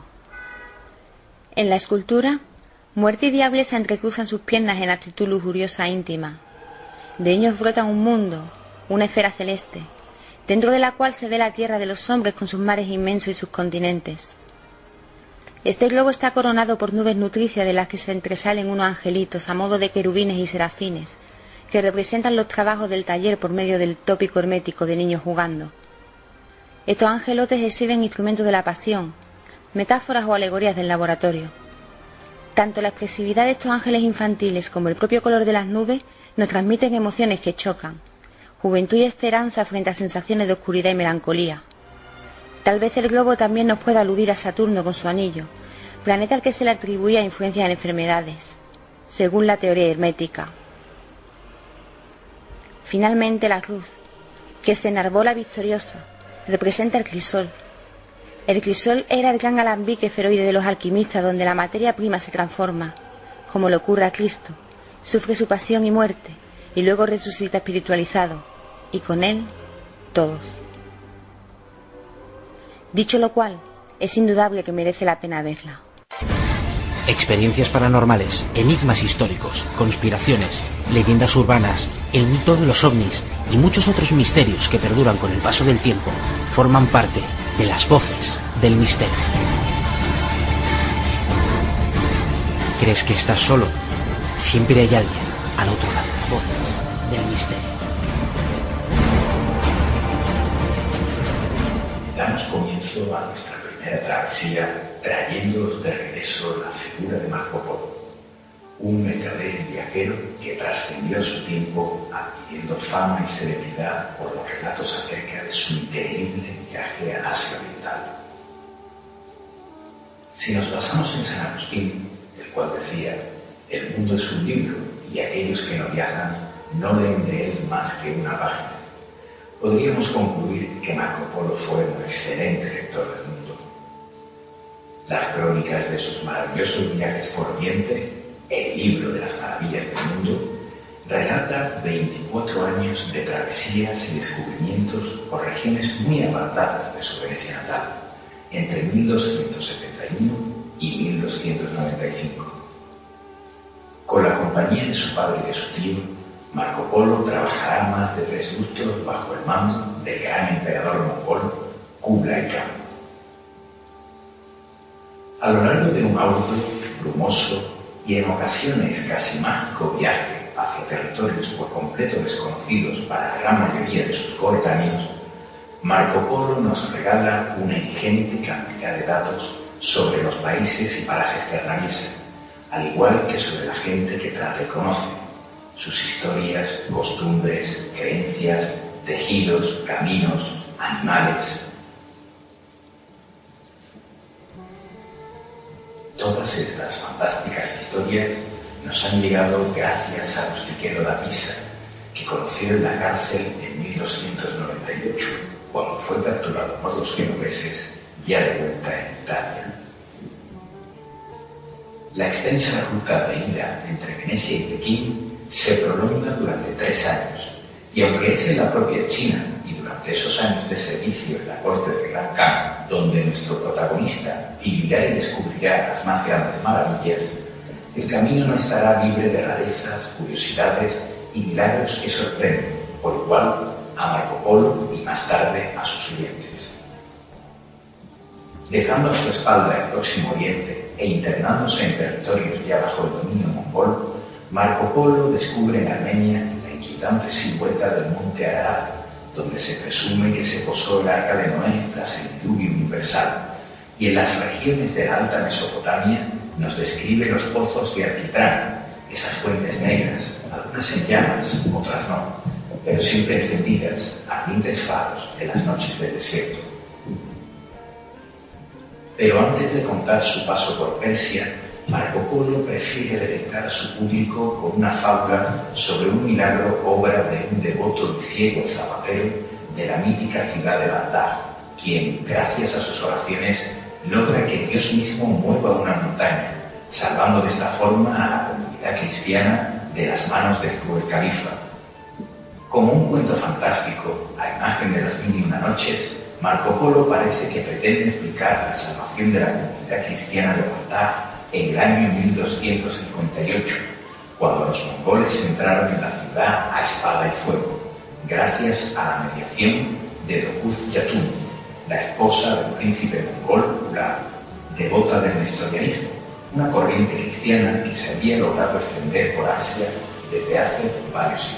En la escultura, muerte y diablesa entrecruzan sus piernas en actitud lujuriosa íntima. De ellos brota un mundo, una esfera celeste, dentro de la cual se ve la tierra de los hombres con sus mares inmensos y sus continentes. Este globo está coronado por nubes nutricias de las que se entresalen unos angelitos a modo de querubines y serafines, que representan los trabajos del taller por medio del tópico hermético de niños jugando. Estos angelotes exhiben instrumentos de la pasión, metáforas o alegorías del laboratorio. Tanto la expresividad de estos ángeles infantiles como el propio color de las nubes nos transmiten emociones que chocan, juventud y esperanza frente a sensaciones de oscuridad y melancolía. Tal vez el globo también nos pueda aludir a Saturno con su anillo, planeta al que se le atribuía influencia en enfermedades, según la teoría hermética. Finalmente la cruz, que se enarbola victoriosa, representa el crisol. El crisol era el gran alambique feroide de los alquimistas donde la materia prima se transforma, como le ocurre a Cristo, sufre su pasión y muerte, y luego resucita espiritualizado, y con él, todos. Dicho lo cual, es indudable que merece la pena verla. Experiencias paranormales, enigmas históricos, conspiraciones, leyendas urbanas, el mito de los ovnis y muchos otros misterios que perduran con el paso del tiempo forman parte de las voces del misterio. ¿Crees que estás solo? Siempre hay alguien al otro lado. Voces del misterio. Damos comienzo a nuestra primera travesía trayéndoos de regreso la figura de Marco Polo, un mercader y viajero que trascendió su tiempo adquiriendo fama y celebridad por los relatos acerca de su increíble viaje a Asia Oriental. Si nos basamos en San Agustín, el cual decía: el mundo es un libro y aquellos que no viajan no leen de él más que una página, podríamos concluir que Marco Polo fue un excelente lector del mundo. Las crónicas de sus maravillosos viajes por Oriente, el libro de las maravillas del mundo, relata 24 años de travesías y descubrimientos por regiones muy apartadas de su Grecia natal, entre 1271 y 1295. Con la compañía de su padre y de su tío, Marco Polo trabajará más de 3 lustros bajo el mando del gran emperador mongol Kublai Khan. A lo largo de un arduo, brumoso y en ocasiones casi mágico viaje hacia territorios por completo desconocidos para la gran mayoría de sus coetáneos, Marco Polo nos regala una ingente cantidad de datos sobre los países y parajes que atraviesa, al igual que sobre la gente que trata y conoce, sus historias, costumbres, creencias, tejidos, caminos, animales. Todas estas fantásticas historias nos han llegado gracias a Rustiquero da Pisa, que conoció en la cárcel en 1298, cuando fue capturado por los genoveses ya de vuelta en Italia. La extensa ruta de ida entre Venecia y Pekín se prolonga durante 3 años, y aunque es en la propia China y durante esos años de servicio en la corte de Gran Khan donde nuestro protagonista vivirá y descubrirá las más grandes maravillas, el camino no estará libre de rarezas, curiosidades y milagros que sorprenden por igual a Marco Polo y más tarde a sus oyentes. Dejando a su espalda el Próximo Oriente e internándose en territorios ya bajo el dominio mongol, Marco Polo descubre en Armenia la inquietante silueta del monte Ararat, donde se presume que se posó el arca de Noé tras el diluvio universal, y en las regiones de la alta Mesopotamia nos describe los pozos de alquitrán, esas fuentes negras, algunas en llamas, otras no, pero siempre encendidas, ardientes faros en las noches del desierto. Pero antes de contar su paso por Persia, Marco Polo prefiere deleitar a su público con una fábula sobre un milagro obra de un devoto y ciego zapatero de la mítica ciudad de Bagdad, quien, gracias a sus oraciones, logra que Dios mismo mueva una montaña, salvando de esta forma a la comunidad cristiana de las manos del cruel califa. Como un cuento fantástico, a imagen de las 1001 noches, Marco Polo parece que pretende explicar la salvación de la comunidad cristiana de Bagdad en el año 1258, cuando los mongoles entraron en la ciudad a espada y fuego, gracias a la mediación de Dokuz Yatun, la esposa del príncipe mongol Ulugh, devota del nestorianismo, una corriente cristiana que se había logrado extender por Asia desde hace varios siglos.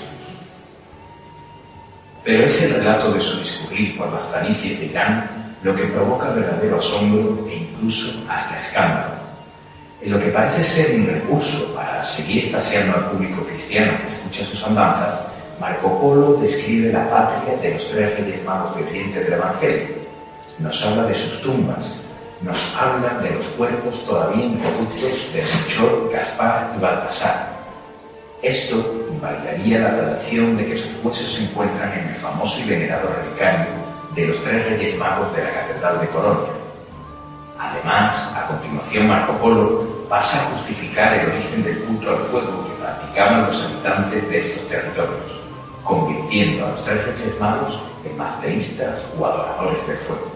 Pero es el relato de su discurrir por las planicies de Irán lo que provoca verdadero asombro e incluso hasta escándalo. En lo que parece ser un recurso para seguir extasiando al público cristiano que escucha sus andanzas, Marco Polo describe la patria de los 3 reyes magos de Oriente del Evangelio. Nos habla de sus tumbas, nos habla de los cuerpos todavía incorruptos de Melchor, Gaspar y Baltasar. Esto invalidaría la tradición de que sus huesos se encuentran en el famoso y venerado relicario de los 3 reyes magos de la Catedral de Colonia. Además, a continuación Marco Polo pasa a justificar el origen del culto al fuego que practicaban los habitantes de estos territorios, convirtiendo a los 3 reyes magos en mazdeístas o adoradores del fuego.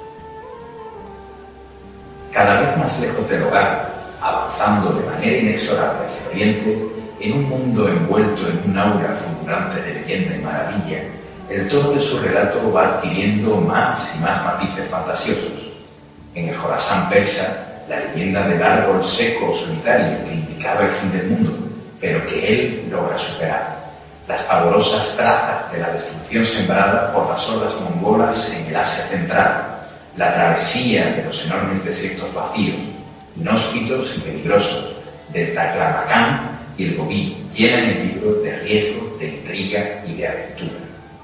Cada vez más lejos del hogar, avanzando de manera inexorable hacia Oriente, en un mundo envuelto en un aura fulgurante de leyenda y maravilla, el tono de su relato va adquiriendo más y más matices fantasiosos. En el Jorasán persa, la leyenda del árbol seco o solitario que indicaba el fin del mundo, pero que él logra superar. Las pavorosas trazas de la destrucción sembrada por las hordas mongolas en el Asia Central, la travesía de los enormes desiertos vacíos, inhóspitos y peligrosos, del Taklamakan y el Gobi, llenan el libro de riesgo, de intriga y de aventura.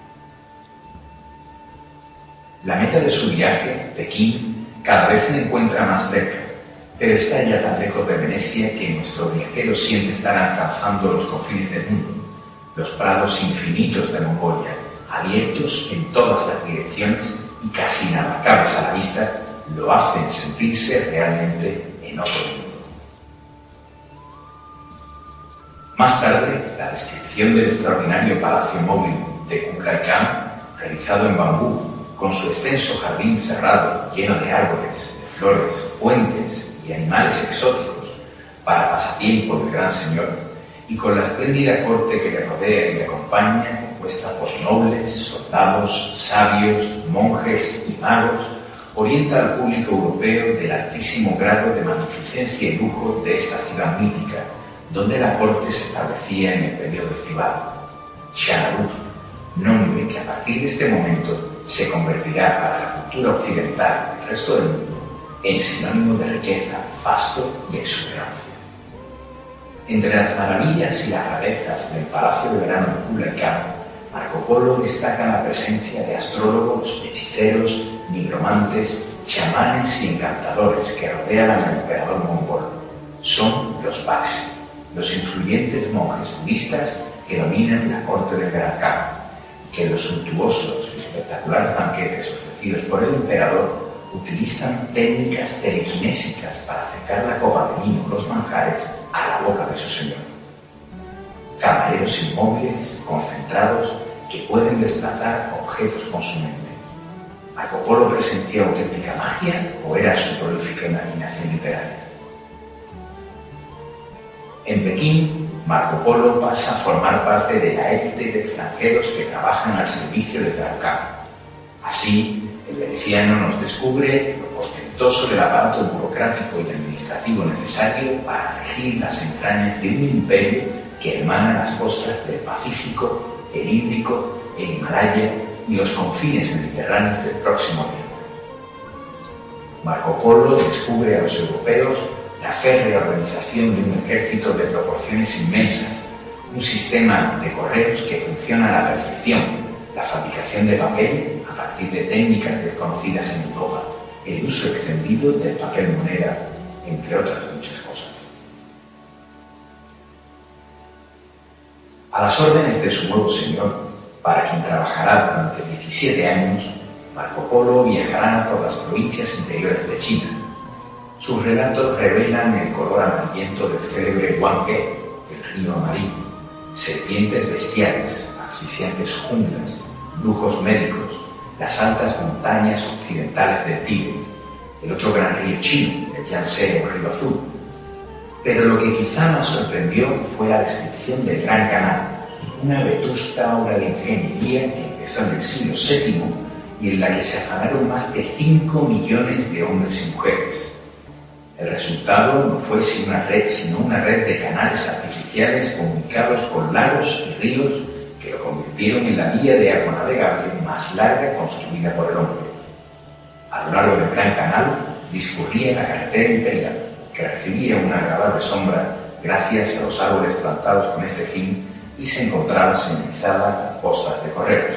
La meta de su viaje, Pekín, cada vez se encuentra más cerca, pero está ya tan lejos de Venecia que nuestro viajero siente estar alcanzando los confines del mundo, los prados infinitos de Mongolia, abiertos en todas las direcciones y casi inabarcables a la vista, lo hacen sentirse realmente en otro mundo. Más tarde, la descripción del extraordinario palacio móvil de Kublai Khan, realizado en bambú, con su extenso jardín cerrado lleno de árboles, de flores, fuentes y animales exóticos para pasatiempo del gran señor, y con la espléndida corte que le rodea y le acompaña, compuesta por nobles, soldados, sabios, monjes y magos, orienta al público europeo del altísimo grado de magnificencia y lujo de esta ciudad mítica, donde la corte se establecía en el periodo estival. Shanarut, nombre que a partir de este momento se convertirá para la cultura occidental y el resto del mundo en sinónimo de riqueza, fasto y exuberancia. Entre las maravillas y las rarezas del Palacio de Verano de Kublai Khan, Marco Polo destaca la presencia de astrólogos, hechiceros, nigromantes, chamanes y encantadores que rodean al emperador mongol. Son los Baxi, los influyentes monjes budistas que dominan la corte del Gran Khan, y que los suntuosos y espectaculares banquetes ofrecidos por el emperador utilizan técnicas telequinésicas para acercar la copa de vino o los manjares a la boca de su señor. Camareros inmóviles, concentrados, que pueden desplazar objetos con su mente. ¿Marco Polo presentía auténtica magia o era su prolífica imaginación literaria? En Pekín, Marco Polo pasa a formar parte de la élite de extranjeros que trabajan al servicio del Gran Khan. Así, el veneciano nos descubre lo portentoso del aparato burocrático y administrativo necesario para regir las entrañas de un imperio que emana las costas del Pacífico, el Índico, el Himalaya y los confines mediterráneos del Próximo Oriente. Marco Polo descubre a los europeos la férrea organización de un ejército de proporciones inmensas, un sistema de correos que funciona a la perfección, la fabricación de papel a partir de técnicas desconocidas en Europa, el uso extendido del papel moneda, entre otras muchas cosas. A las órdenes de su nuevo señor, para quien trabajará durante 17 años, Marco Polo viajará por las provincias interiores de China. Sus relatos revelan el color amarillento del célebre Huanghe, el río amarillo, serpientes bestiales, asfixiantes junglas, lujos médicos, las altas montañas occidentales del Tíbet, el otro gran río chino, el Yangtze o río azul. Pero lo que quizá más sorprendió fue la descripción del Gran Canal, una vetusta obra de ingeniería que empezó en el siglo VII y en la que se afanaron más de 5 millones de hombres y mujeres. El resultado no fue sino una red de canales artificiales comunicados con lagos y ríos que lo convirtieron en la vía de agua navegable más larga construida por el hombre. A lo largo del Gran Canal discurría la carretera imperial, que recibía una agradable sombra gracias a los árboles plantados con este fin y se encontraba señalizada con postas de correos.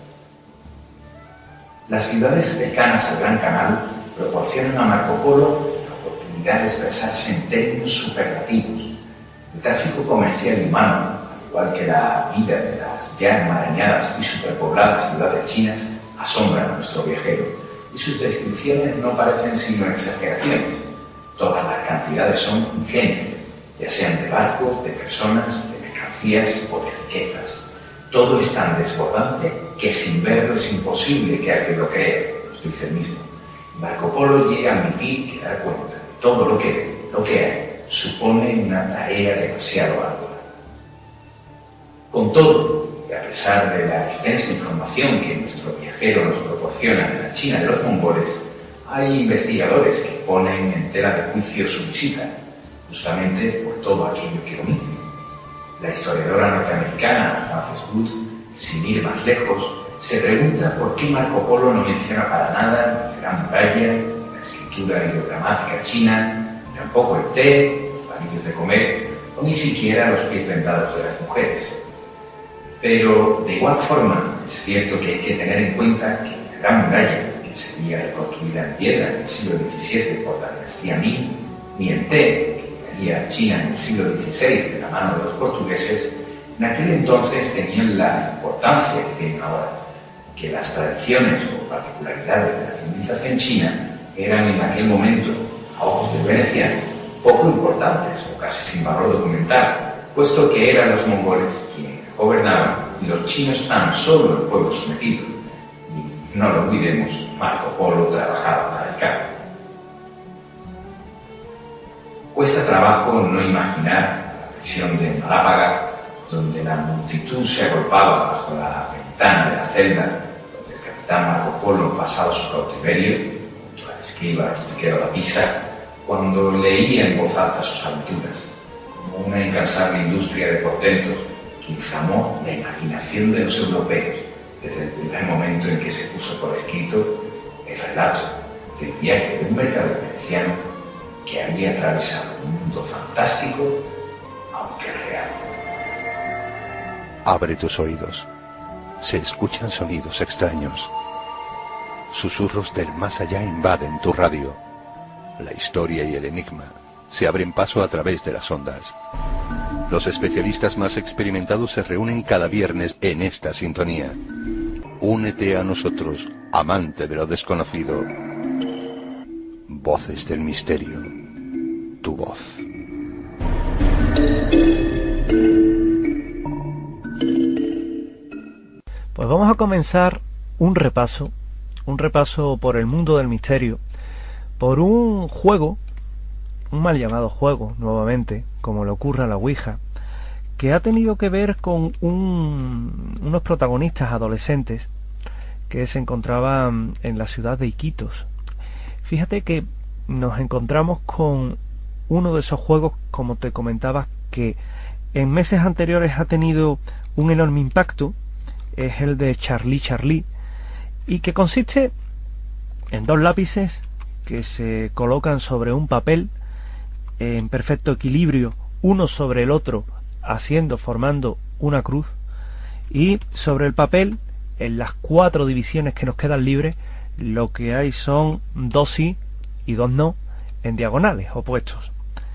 Las ciudades cercanas al Gran Canal proporcionan a Marco Polo la oportunidad de expresarse en términos superlativos. El tráfico comercial y humano, al igual que la vida de las ya enmarañadas y superpobladas ciudades chinas, asombran a nuestro viajero, y sus descripciones no parecen sino exageraciones. Todas las cantidades son ingentes, ya sean de barcos, de personas, de mercancías o de riquezas. Todo es tan desbordante que sin verlo es imposible que alguien lo crea, nos dice el mismo. Marco Polo llega a admitir que dar cuenta de todo lo que ve, lo que hay, supone una tarea demasiado ardua. Con todo, y a pesar de la extensa información que nuestro viajero nos proporciona de la China de los mongoles, hay investigadores que ponen en tela de juicio su visita, justamente por todo aquello que omite. La historiadora norteamericana Frances Wood, sin ir más lejos, se pregunta por qué Marco Polo no menciona para nada ni la Gran Muralla, ni la escritura ideogramática china, ni tampoco el té, los palillos de comer, o ni siquiera los pies vendados de las mujeres. Pero, de igual forma, es cierto que hay que tener en cuenta que la Gran Muralla, que sería reconstruida en piedra en el siglo XVII por la dinastía Ming, ni el té, que llegaría a China en el siglo XVI de la mano de los portugueses, en aquel entonces tenían la importancia que tienen ahora, que las tradiciones o particularidades de la civilización china eran en aquel momento, a ojos del veneciano, poco importantes o casi sin valor documental, puesto que eran los mongoles quienes gobernaban y los chinos tan solo el pueblo sometido. Y no lo olvidemos, Marco Polo trabajaba para el Khan. Cuesta trabajo no imaginar la prisión de Malápaga, donde la multitud se agolpaba bajo la ventana de la celda donde el capitán Marco Polo pasaba su cautiverio, junto al escriba Rustiquero da Pisa, cuando leía en voz alta sus aventuras, como una incansable industria de portentos que inflamó la imaginación de los europeos desde el primer momento en que se puso por escrito el relato del viaje de un mercader veneciano que había atravesado un mundo fantástico, aunque real. Abre tus oídos. Se escuchan sonidos extraños. Susurros del más allá invaden tu radio. La historia y el enigma se abren paso a través de las ondas. Los especialistas más experimentados se reúnen cada viernes en esta sintonía. Únete a nosotros, amante de lo desconocido. Voces del misterio. Tu voz. Pues vamos a comenzar un repaso por el mundo del misterio, por un juego, un mal llamado juego, nuevamente, como le ocurre a la Ouija, que ha tenido que ver con unos protagonistas adolescentes que se encontraban en la ciudad de Iquitos. Fíjate que nos encontramos con uno de esos juegos, como te comentaba, que en meses anteriores ha tenido un enorme impacto. Es el de Charlie Charlie, y que consiste en dos lápices que se colocan sobre un papel en perfecto equilibrio, uno sobre el otro, formando una cruz, y sobre el papel, en las 4 divisiones que nos quedan libres, lo que hay son 2 sí y 2 no en diagonales opuestos.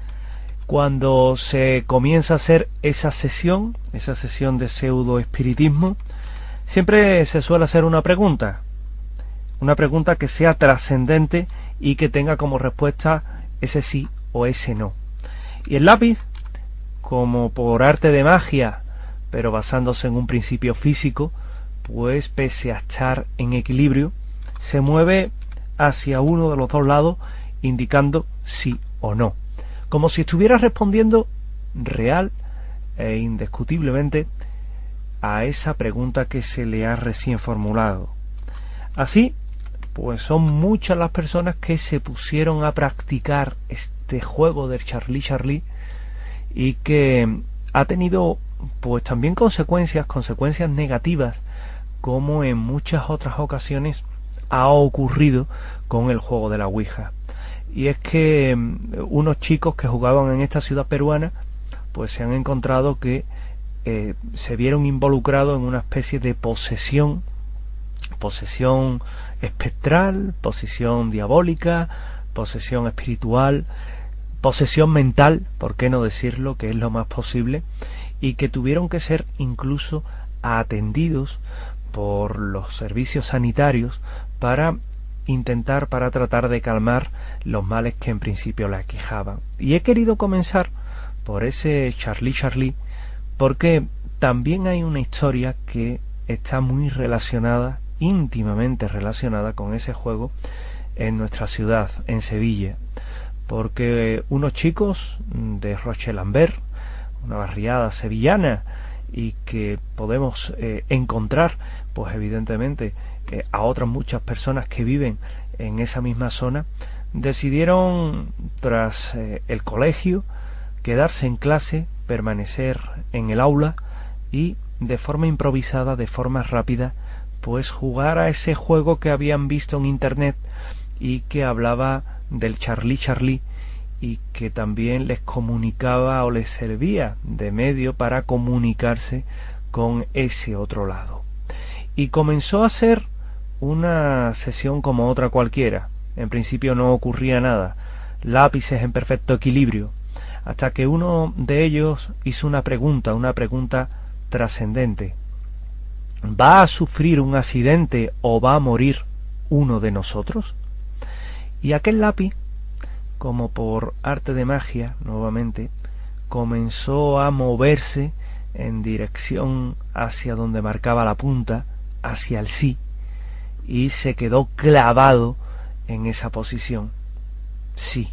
Cuando se comienza a hacer esa sesión de pseudo-espiritismo, siempre se suele hacer una pregunta que sea trascendente y que tenga como respuesta ese sí o ese no. Y el lápiz, como por arte de magia, pero basándose en un principio físico, pues pese a estar en equilibrio, se mueve hacia uno de los dos lados, indicando sí o no, como si estuviera respondiendo real e indiscutiblemente a esa pregunta que se le ha recién formulado. Así, pues son muchas las personas que se pusieron a practicar este juego del Charlie Charlie, y que ha tenido pues también consecuencias negativas, como en muchas otras ocasiones ha ocurrido con el juego de la Ouija. Y es que unos chicos que jugaban en esta ciudad peruana pues se han encontrado que se vieron involucrados en una especie de posesión espectral, posesión diabólica, posesión espiritual, posesión mental, por qué no decirlo, que es lo más posible, y que tuvieron que ser incluso atendidos por los servicios sanitarios para tratar de calmar los males que en principio la aquejaban. Y he querido comenzar por ese Charlie Charlie porque también hay una historia que está muy relacionada, íntimamente relacionada con ese juego en nuestra ciudad, en Sevilla, porque unos chicos de Rochelambert, una barriada sevillana, y que podemos encontrar pues evidentemente a otras muchas personas que viven en esa misma zona, decidieron tras el colegio quedarse en clase, permanecer en el aula y de forma improvisada, de forma rápida, pues jugar a ese juego que habían visto en internet y que hablaba del Charlie Charlie, y que también les comunicaba o les servía de medio para comunicarse con ese otro lado. Y comenzó a ser una sesión como otra cualquiera. En principio no ocurría nada, lápices en perfecto equilibrio, hasta que uno de ellos hizo una pregunta trascendente. ¿Va a sufrir un accidente o va a morir uno de nosotros? Y aquel lápiz, como por arte de magia, nuevamente, comenzó a moverse en dirección hacia donde marcaba la punta, hacia el sí, y se quedó clavado en esa posición. Sí.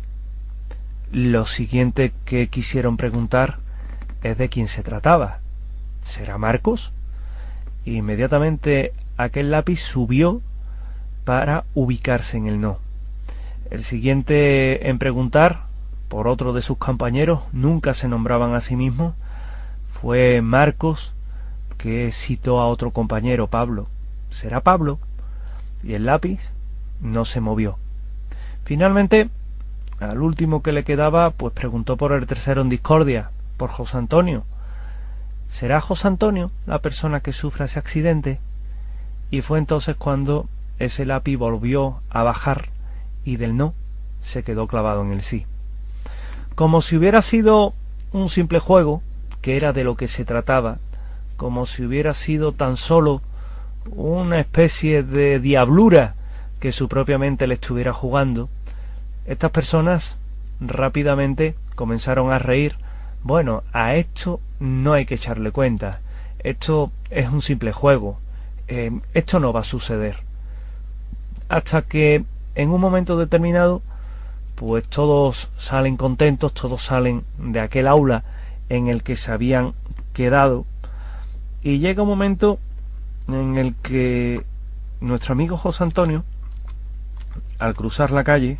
Lo siguiente que quisieron preguntar es de quién se trataba. ¿Será Marcos? Inmediatamente aquel lápiz subió para ubicarse en el no. El siguiente en preguntar, por otro de sus compañeros, nunca se nombraban a sí mismos, fue Marcos, que citó a otro compañero, Pablo. ¿Será Pablo? Y el lápiz no se movió. Finalmente, al último que le quedaba, pues preguntó por el tercero en discordia, por José Antonio. ¿Será José Antonio la persona que sufra ese accidente? Y fue entonces cuando ese lápiz volvió a bajar y del no se quedó clavado en el sí. Como si hubiera sido un simple juego, que era de lo que se trataba, como si hubiera sido tan solo una especie de diablura que su propia mente le estuviera jugando, Estas personas rápidamente comenzaron a reír. Bueno, a esto no hay que echarle cuenta. Esto es un simple juego. Esto no va a suceder. Hasta que en un momento determinado, pues todos salen contentos, todos salen de aquel aula en el que se habían quedado, y llega un momento en el que nuestro amigo José Antonio, al cruzar la calle,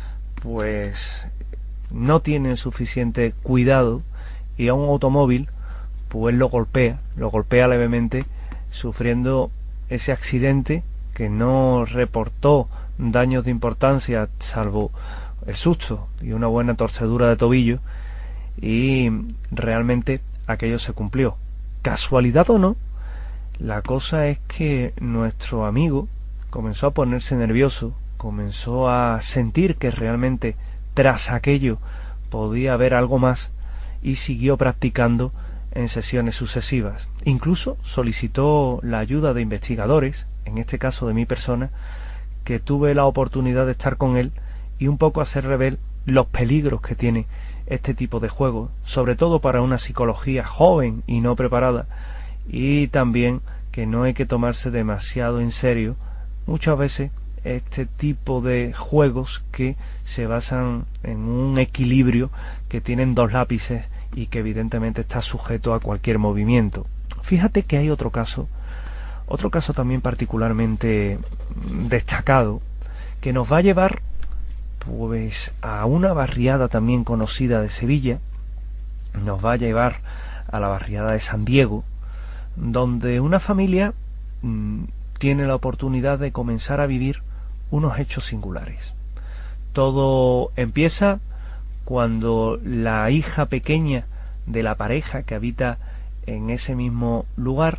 pues no tiene suficiente cuidado y a un automóvil pues lo golpea levemente, sufriendo ese accidente que no reportó daños de importancia salvo el susto y una buena torcedura de tobillo, y realmente aquello se cumplió. Casualidad o no, la cosa es que nuestro amigo comenzó a ponerse nervioso, comenzó a sentir que realmente tras aquello podía haber algo más, y siguió practicando en sesiones sucesivas. Incluso solicitó la ayuda de investigadores, en este caso de mi persona, que tuve la oportunidad de estar con él y un poco hacerle ver los peligros que tiene este tipo de juegos, sobre todo para una psicología joven y no preparada, y también que no hay que tomarse demasiado en serio muchas veces este tipo de juegos que se basan en un equilibrio, que tienen dos lápices y que evidentemente está sujeto a cualquier movimiento. Fíjate que hay otro caso también particularmente destacado, que nos va a llevar pues a una barriada también conocida de Sevilla, nos va a llevar a la barriada de San Diego, donde una familia tiene la oportunidad de comenzar a vivir unos hechos singulares. Todo empieza cuando la hija pequeña de la pareja que habita en ese mismo lugar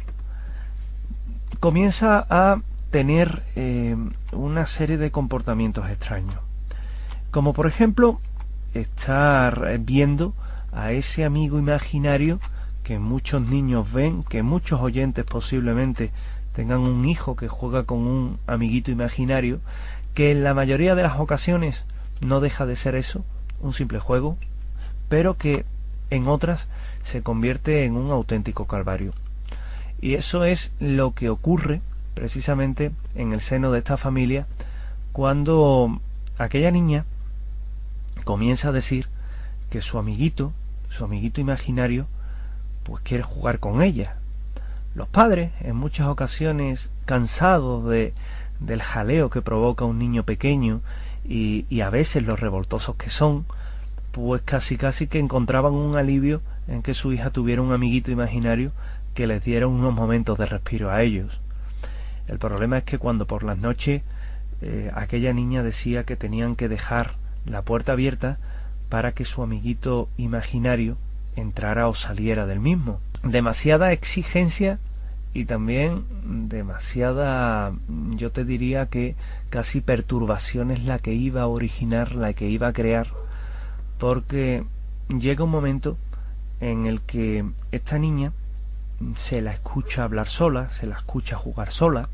comienza a tener una serie de comportamientos extraños, como por ejemplo estar viendo a ese amigo imaginario que muchos niños ven, que muchos oyentes posiblemente tengan un hijo que juega con un amiguito imaginario, que en la mayoría de las ocasiones no deja de ser eso, un simple juego, pero que en otras se convierte en un auténtico calvario. Y eso es lo que ocurre precisamente en el seno de esta familia, cuando aquella niña comienza a decir que su amiguito imaginario, pues quiere jugar con ella. Los padres, en muchas ocasiones cansados del jaleo que provoca un niño pequeño y a veces los revoltosos que son, pues casi que encontraban un alivio en que su hija tuviera un amiguito imaginario que les diera unos momentos de respiro a ellos. El problema es que cuando por las noches aquella niña decía que tenían que dejar la puerta abierta para que su amiguito imaginario entrara o saliera del mismo. Demasiada exigencia y también demasiada, yo te diría que casi perturbación es la que iba a originar, la que iba a crear, porque llega un momento en el que esta niña se la escucha hablar sola, se la escucha jugar sola.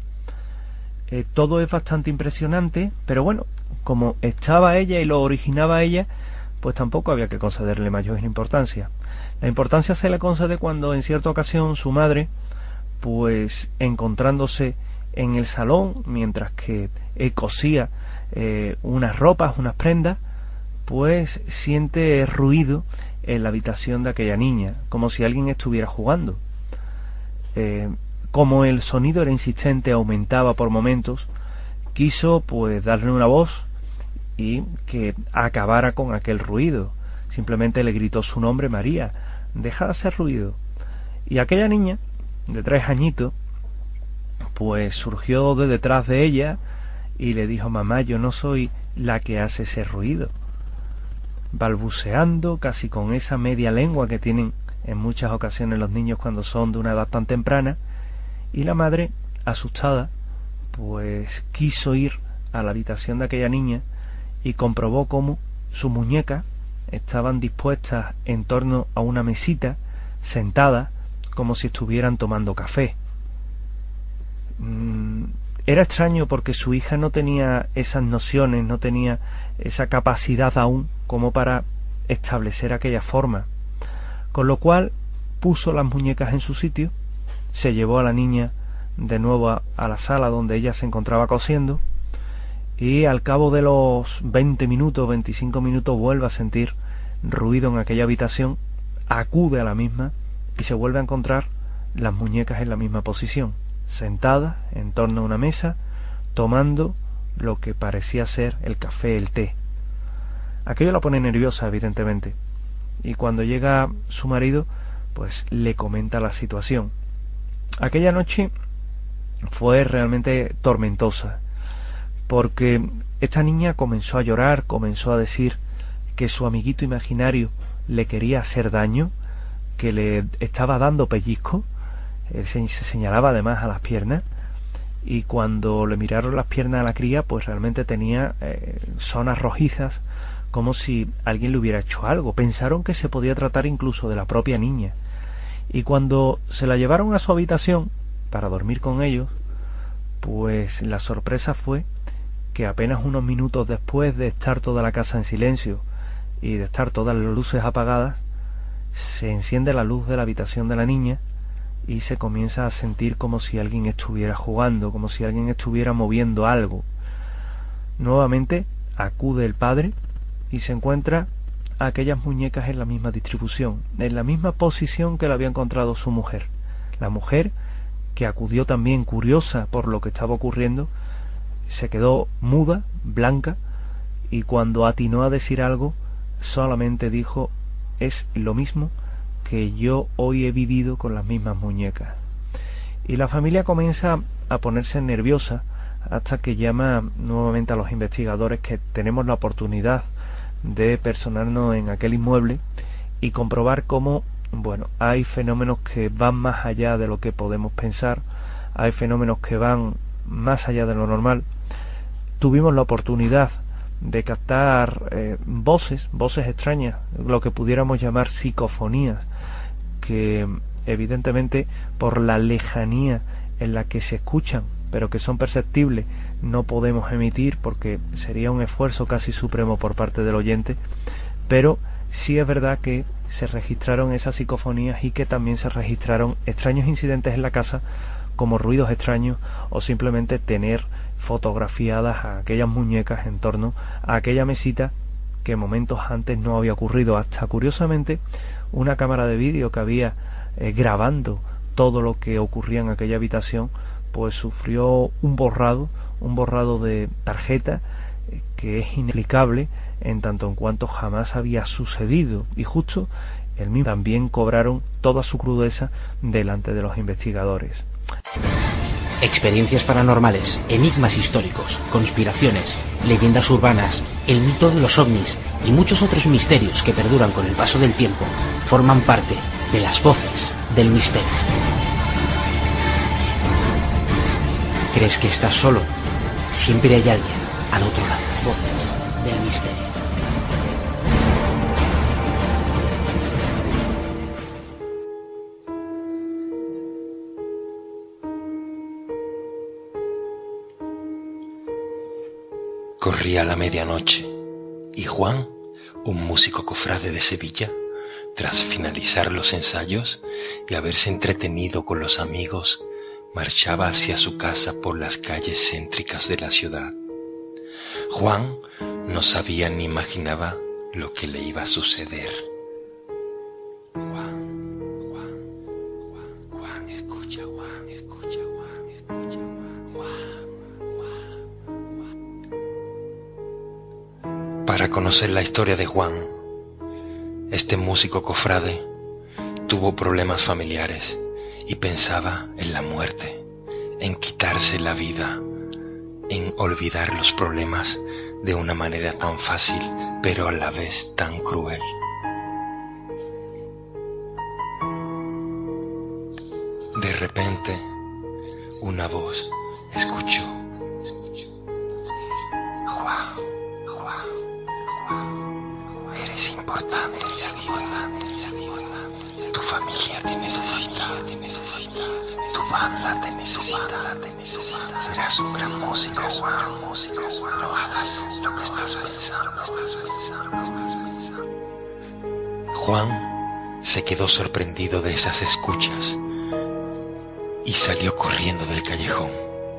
Todo es bastante impresionante, pero bueno, como estaba ella y lo originaba ella, pues tampoco había que concederle mayor importancia. La importancia se le concede cuando en cierta ocasión su madre, pues encontrándose en el salón mientras que cosía unas ropas, unas prendas, pues siente ruido en la habitación de aquella niña, como si alguien estuviera jugando. Como el sonido era insistente, aumentaba por momentos, quiso pues darle una voz y que acabara con aquel ruido. Simplemente le gritó su nombre: María, deja de hacer ruido. Y aquella niña de 3 añitos pues surgió de detrás de ella y le dijo: mamá, yo no soy la que hace ese ruido, balbuceando, casi con esa media lengua que tienen en muchas ocasiones los niños cuando son de una edad tan temprana. Y la madre, asustada, pues quiso ir a la habitación de aquella niña y comprobó cómo sus muñecas estaban dispuestas en torno a una mesita, sentadas como si estuvieran tomando café. Era extraño porque su hija no tenía esas nociones, no tenía esa capacidad aún como para establecer aquella forma, con lo cual puso las muñecas en su sitio, se llevó a la niña de nuevo a la sala donde ella se encontraba cosiendo, y al cabo de los 20 minutos, 25 minutos, vuelve a sentir ruido en aquella habitación, acude a la misma y se vuelve a encontrar las muñecas en la misma posición, sentadas en torno a una mesa, tomando lo que parecía ser el café, el té. Aquello la pone nerviosa, evidentemente, y cuando llega su marido, pues le comenta la situación. Aquella noche fue realmente tormentosa, porque esta niña comenzó a llorar, comenzó a decir que su amiguito imaginario le quería hacer daño, que le estaba dando pellizco, se señalaba además a las piernas, y cuando le miraron las piernas a la cría, pues realmente tenía zonas rojizas, como si alguien le hubiera hecho algo. Pensaron que se podía tratar incluso de la propia niña, y cuando se la llevaron a su habitación para dormir con ellos, pues la sorpresa fue que apenas unos minutos después de estar toda la casa en silencio y de estar todas las luces apagadas, se enciende la luz de la habitación de la niña y se comienza a sentir como si alguien estuviera jugando, como si alguien estuviera moviendo algo. Nuevamente acude el padre y se encuentra a aquellas muñecas en la misma distribución, en la misma posición que la había encontrado su mujer. La mujer, que acudió también curiosa por lo que estaba ocurriendo, se quedó muda, blanca, y cuando atinó a decir algo, solamente dijo: es lo mismo que yo hoy he vivido con las mismas muñecas. Y la familia comienza a ponerse nerviosa hasta que llama nuevamente a los investigadores, que tenemos la oportunidad de personarnos en aquel inmueble y comprobar cómo, bueno, hay fenómenos que van más allá de lo que podemos pensar, hay fenómenos que van más allá de lo normal. Tuvimos la oportunidad de captar voces extrañas, lo que pudiéramos llamar psicofonías, que evidentemente por la lejanía en la que se escuchan, pero que son perceptibles, no podemos emitir porque sería un esfuerzo casi supremo por parte del oyente, pero sí es verdad que se registraron esas psicofonías y que también se registraron extraños incidentes en la casa, como ruidos extraños o simplemente tener fotografiadas a aquellas muñecas en torno a aquella mesita que momentos antes no había ocurrido. Hasta curiosamente una cámara de vídeo que había grabando todo lo que ocurría en aquella habitación, pues sufrió un borrado de tarjeta que es inexplicable en tanto en cuanto jamás había sucedido, y justo el mismo también cobraron toda su crudeza delante de los investigadores. Experiencias paranormales, enigmas históricos, conspiraciones, leyendas urbanas, el mito de los ovnis y muchos otros misterios que perduran con el paso del tiempo forman parte de las voces del misterio. ¿Crees que estás solo? Siempre hay alguien al otro lado. Voces del misterio. Corría la medianoche y Juan, un músico cofrade de Sevilla, tras finalizar los ensayos y haberse entretenido con los amigos, marchaba hacia su casa por las calles céntricas de la ciudad. Juan no sabía ni imaginaba lo que le iba a suceder. Para conocer la historia de Juan, este músico cofrade tuvo problemas familiares y pensaba en la muerte, en quitarse la vida, en olvidar los problemas de una manera tan fácil, pero a la vez tan cruel. De repente, una voz escuchó: Juan, eres importante, tu familia te necesita, tu banda te necesita. Serás un gran músico, Juan. No hagas lo que estás pensando. Juan se quedó sorprendido de esas escuchas y salió corriendo del callejón.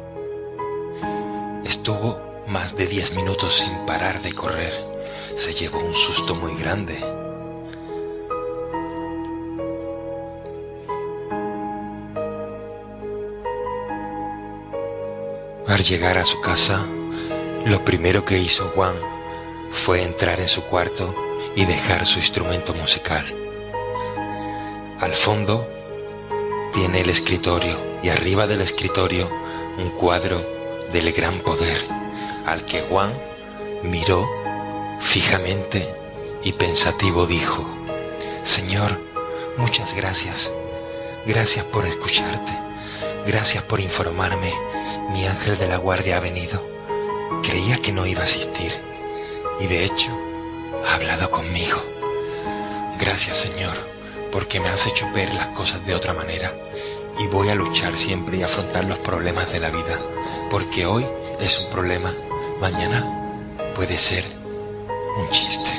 Estuvo más de 10 minutos sin parar de correr. Se llevó un susto muy grande. Al llegar a su casa, lo primero que hizo Juan fue entrar en su cuarto y dejar su instrumento musical. Al fondo tiene el escritorio y arriba del escritorio un cuadro del gran poder, al que Juan miró fijamente y pensativo dijo: Señor, muchas gracias. Gracias por escucharte. Gracias por informarme. Mi ángel de la guardia ha venido. Creía que no iba a asistir y de hecho ha hablado conmigo. Gracias, Señor, porque me has hecho ver las cosas de otra manera y voy a luchar siempre y afrontar los problemas de la vida, porque hoy es un problema, mañana puede ser un chiste.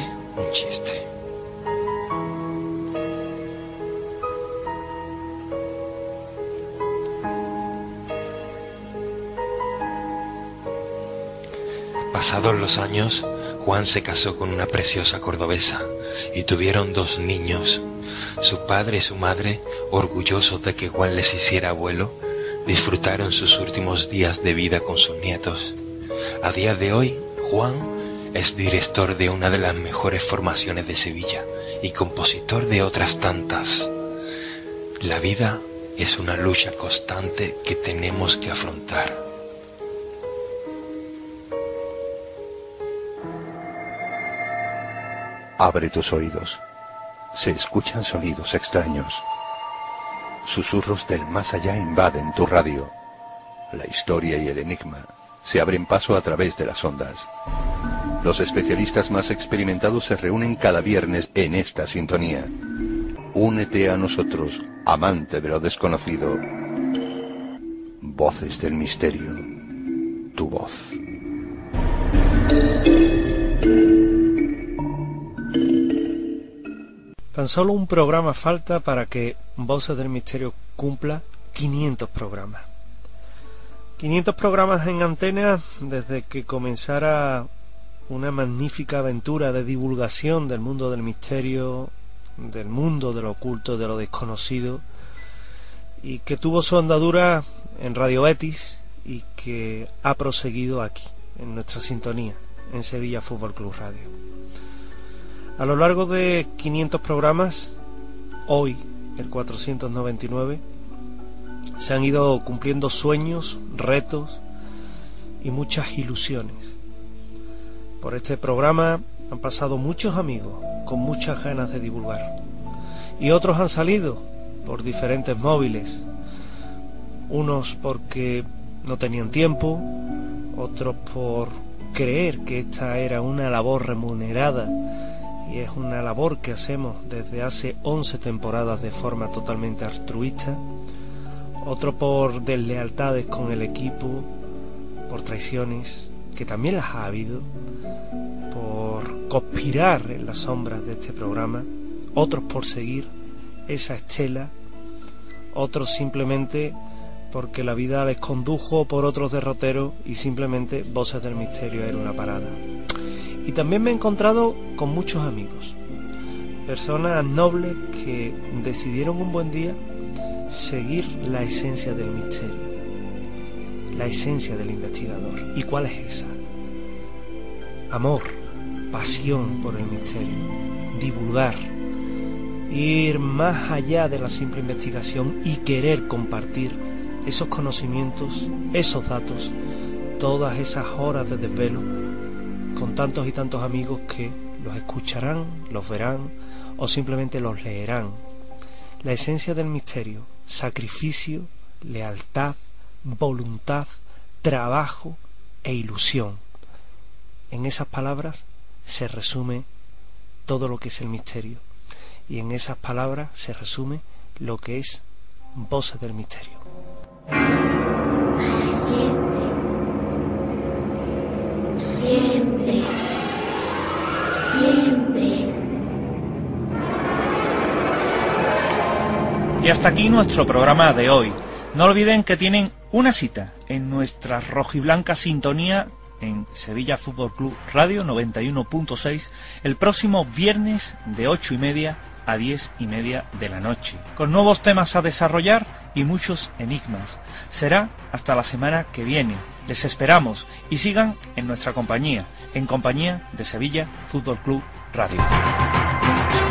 Pasados los años, Juan se casó con una preciosa cordobesa y tuvieron 2 niños. Su padre y su madre, orgullosos de que Juan les hiciera abuelo, disfrutaron sus últimos días de vida con sus nietos. A día de hoy, Juan es director de una de las mejores formaciones de Sevilla y compositor de otras tantas. La vida es una lucha constante que tenemos que afrontar. Abre tus oídos. Se escuchan sonidos extraños. Susurros del más allá invaden tu radio. La historia y el enigma se abren paso a través de las ondas. Los especialistas más experimentados se reúnen cada viernes en esta sintonía. Únete a nosotros, amante de lo desconocido. Voces del misterio. Tu voz. Tan solo un programa falta para que Voces del Misterio cumpla 500 programas. 500 programas en antena desde que comenzara una magnífica aventura de divulgación del mundo del misterio, del mundo de lo oculto, de lo desconocido, y que tuvo su andadura en Radio Betis y que ha proseguido aquí, en nuestra sintonía, en Sevilla Fútbol Club Radio. A lo largo de 500 programas, hoy, el 499, se han ido cumpliendo sueños, retos y muchas ilusiones. Por este programa han pasado muchos amigos con muchas ganas de divulgar, y otros han salido por diferentes móviles, unos porque no tenían tiempo, otros por creer que esta era una labor remunerada, y es una labor que hacemos desde hace 11 temporadas de forma totalmente altruista, otro por deslealtades con el equipo, por traiciones, que también las ha habido, por conspirar en las sombras de este programa, otros por seguir esa estela, otros simplemente porque la vida les condujo por otros derroteros y simplemente Voces del Misterio era una parada. Y también me he encontrado con muchos amigos, personas nobles que decidieron un buen día seguir la esencia del misterio, la esencia del investigador. ¿Y cuál es esa? Amor, pasión por el misterio, divulgar, ir más allá de la simple investigación y querer compartir esos conocimientos, esos datos, todas esas horas de desvelo con tantos y tantos amigos que los escucharán, los verán o simplemente los leerán. La esencia del misterio: sacrificio, lealtad, voluntad, trabajo e ilusión. En esas palabras se resume todo lo que es el misterio, y en esas palabras se resume lo que es Voces del Misterio. Y hasta aquí nuestro programa de hoy. No olviden que tienen una cita en nuestra rojiblanca sintonía en Sevilla Fútbol Club Radio 91.6 el próximo viernes de 8:30 a 10:30 de la noche, con nuevos temas a desarrollar y muchos enigmas. Será hasta la semana que viene. Les esperamos y sigan en nuestra compañía, en compañía de Sevilla Fútbol Club Radio.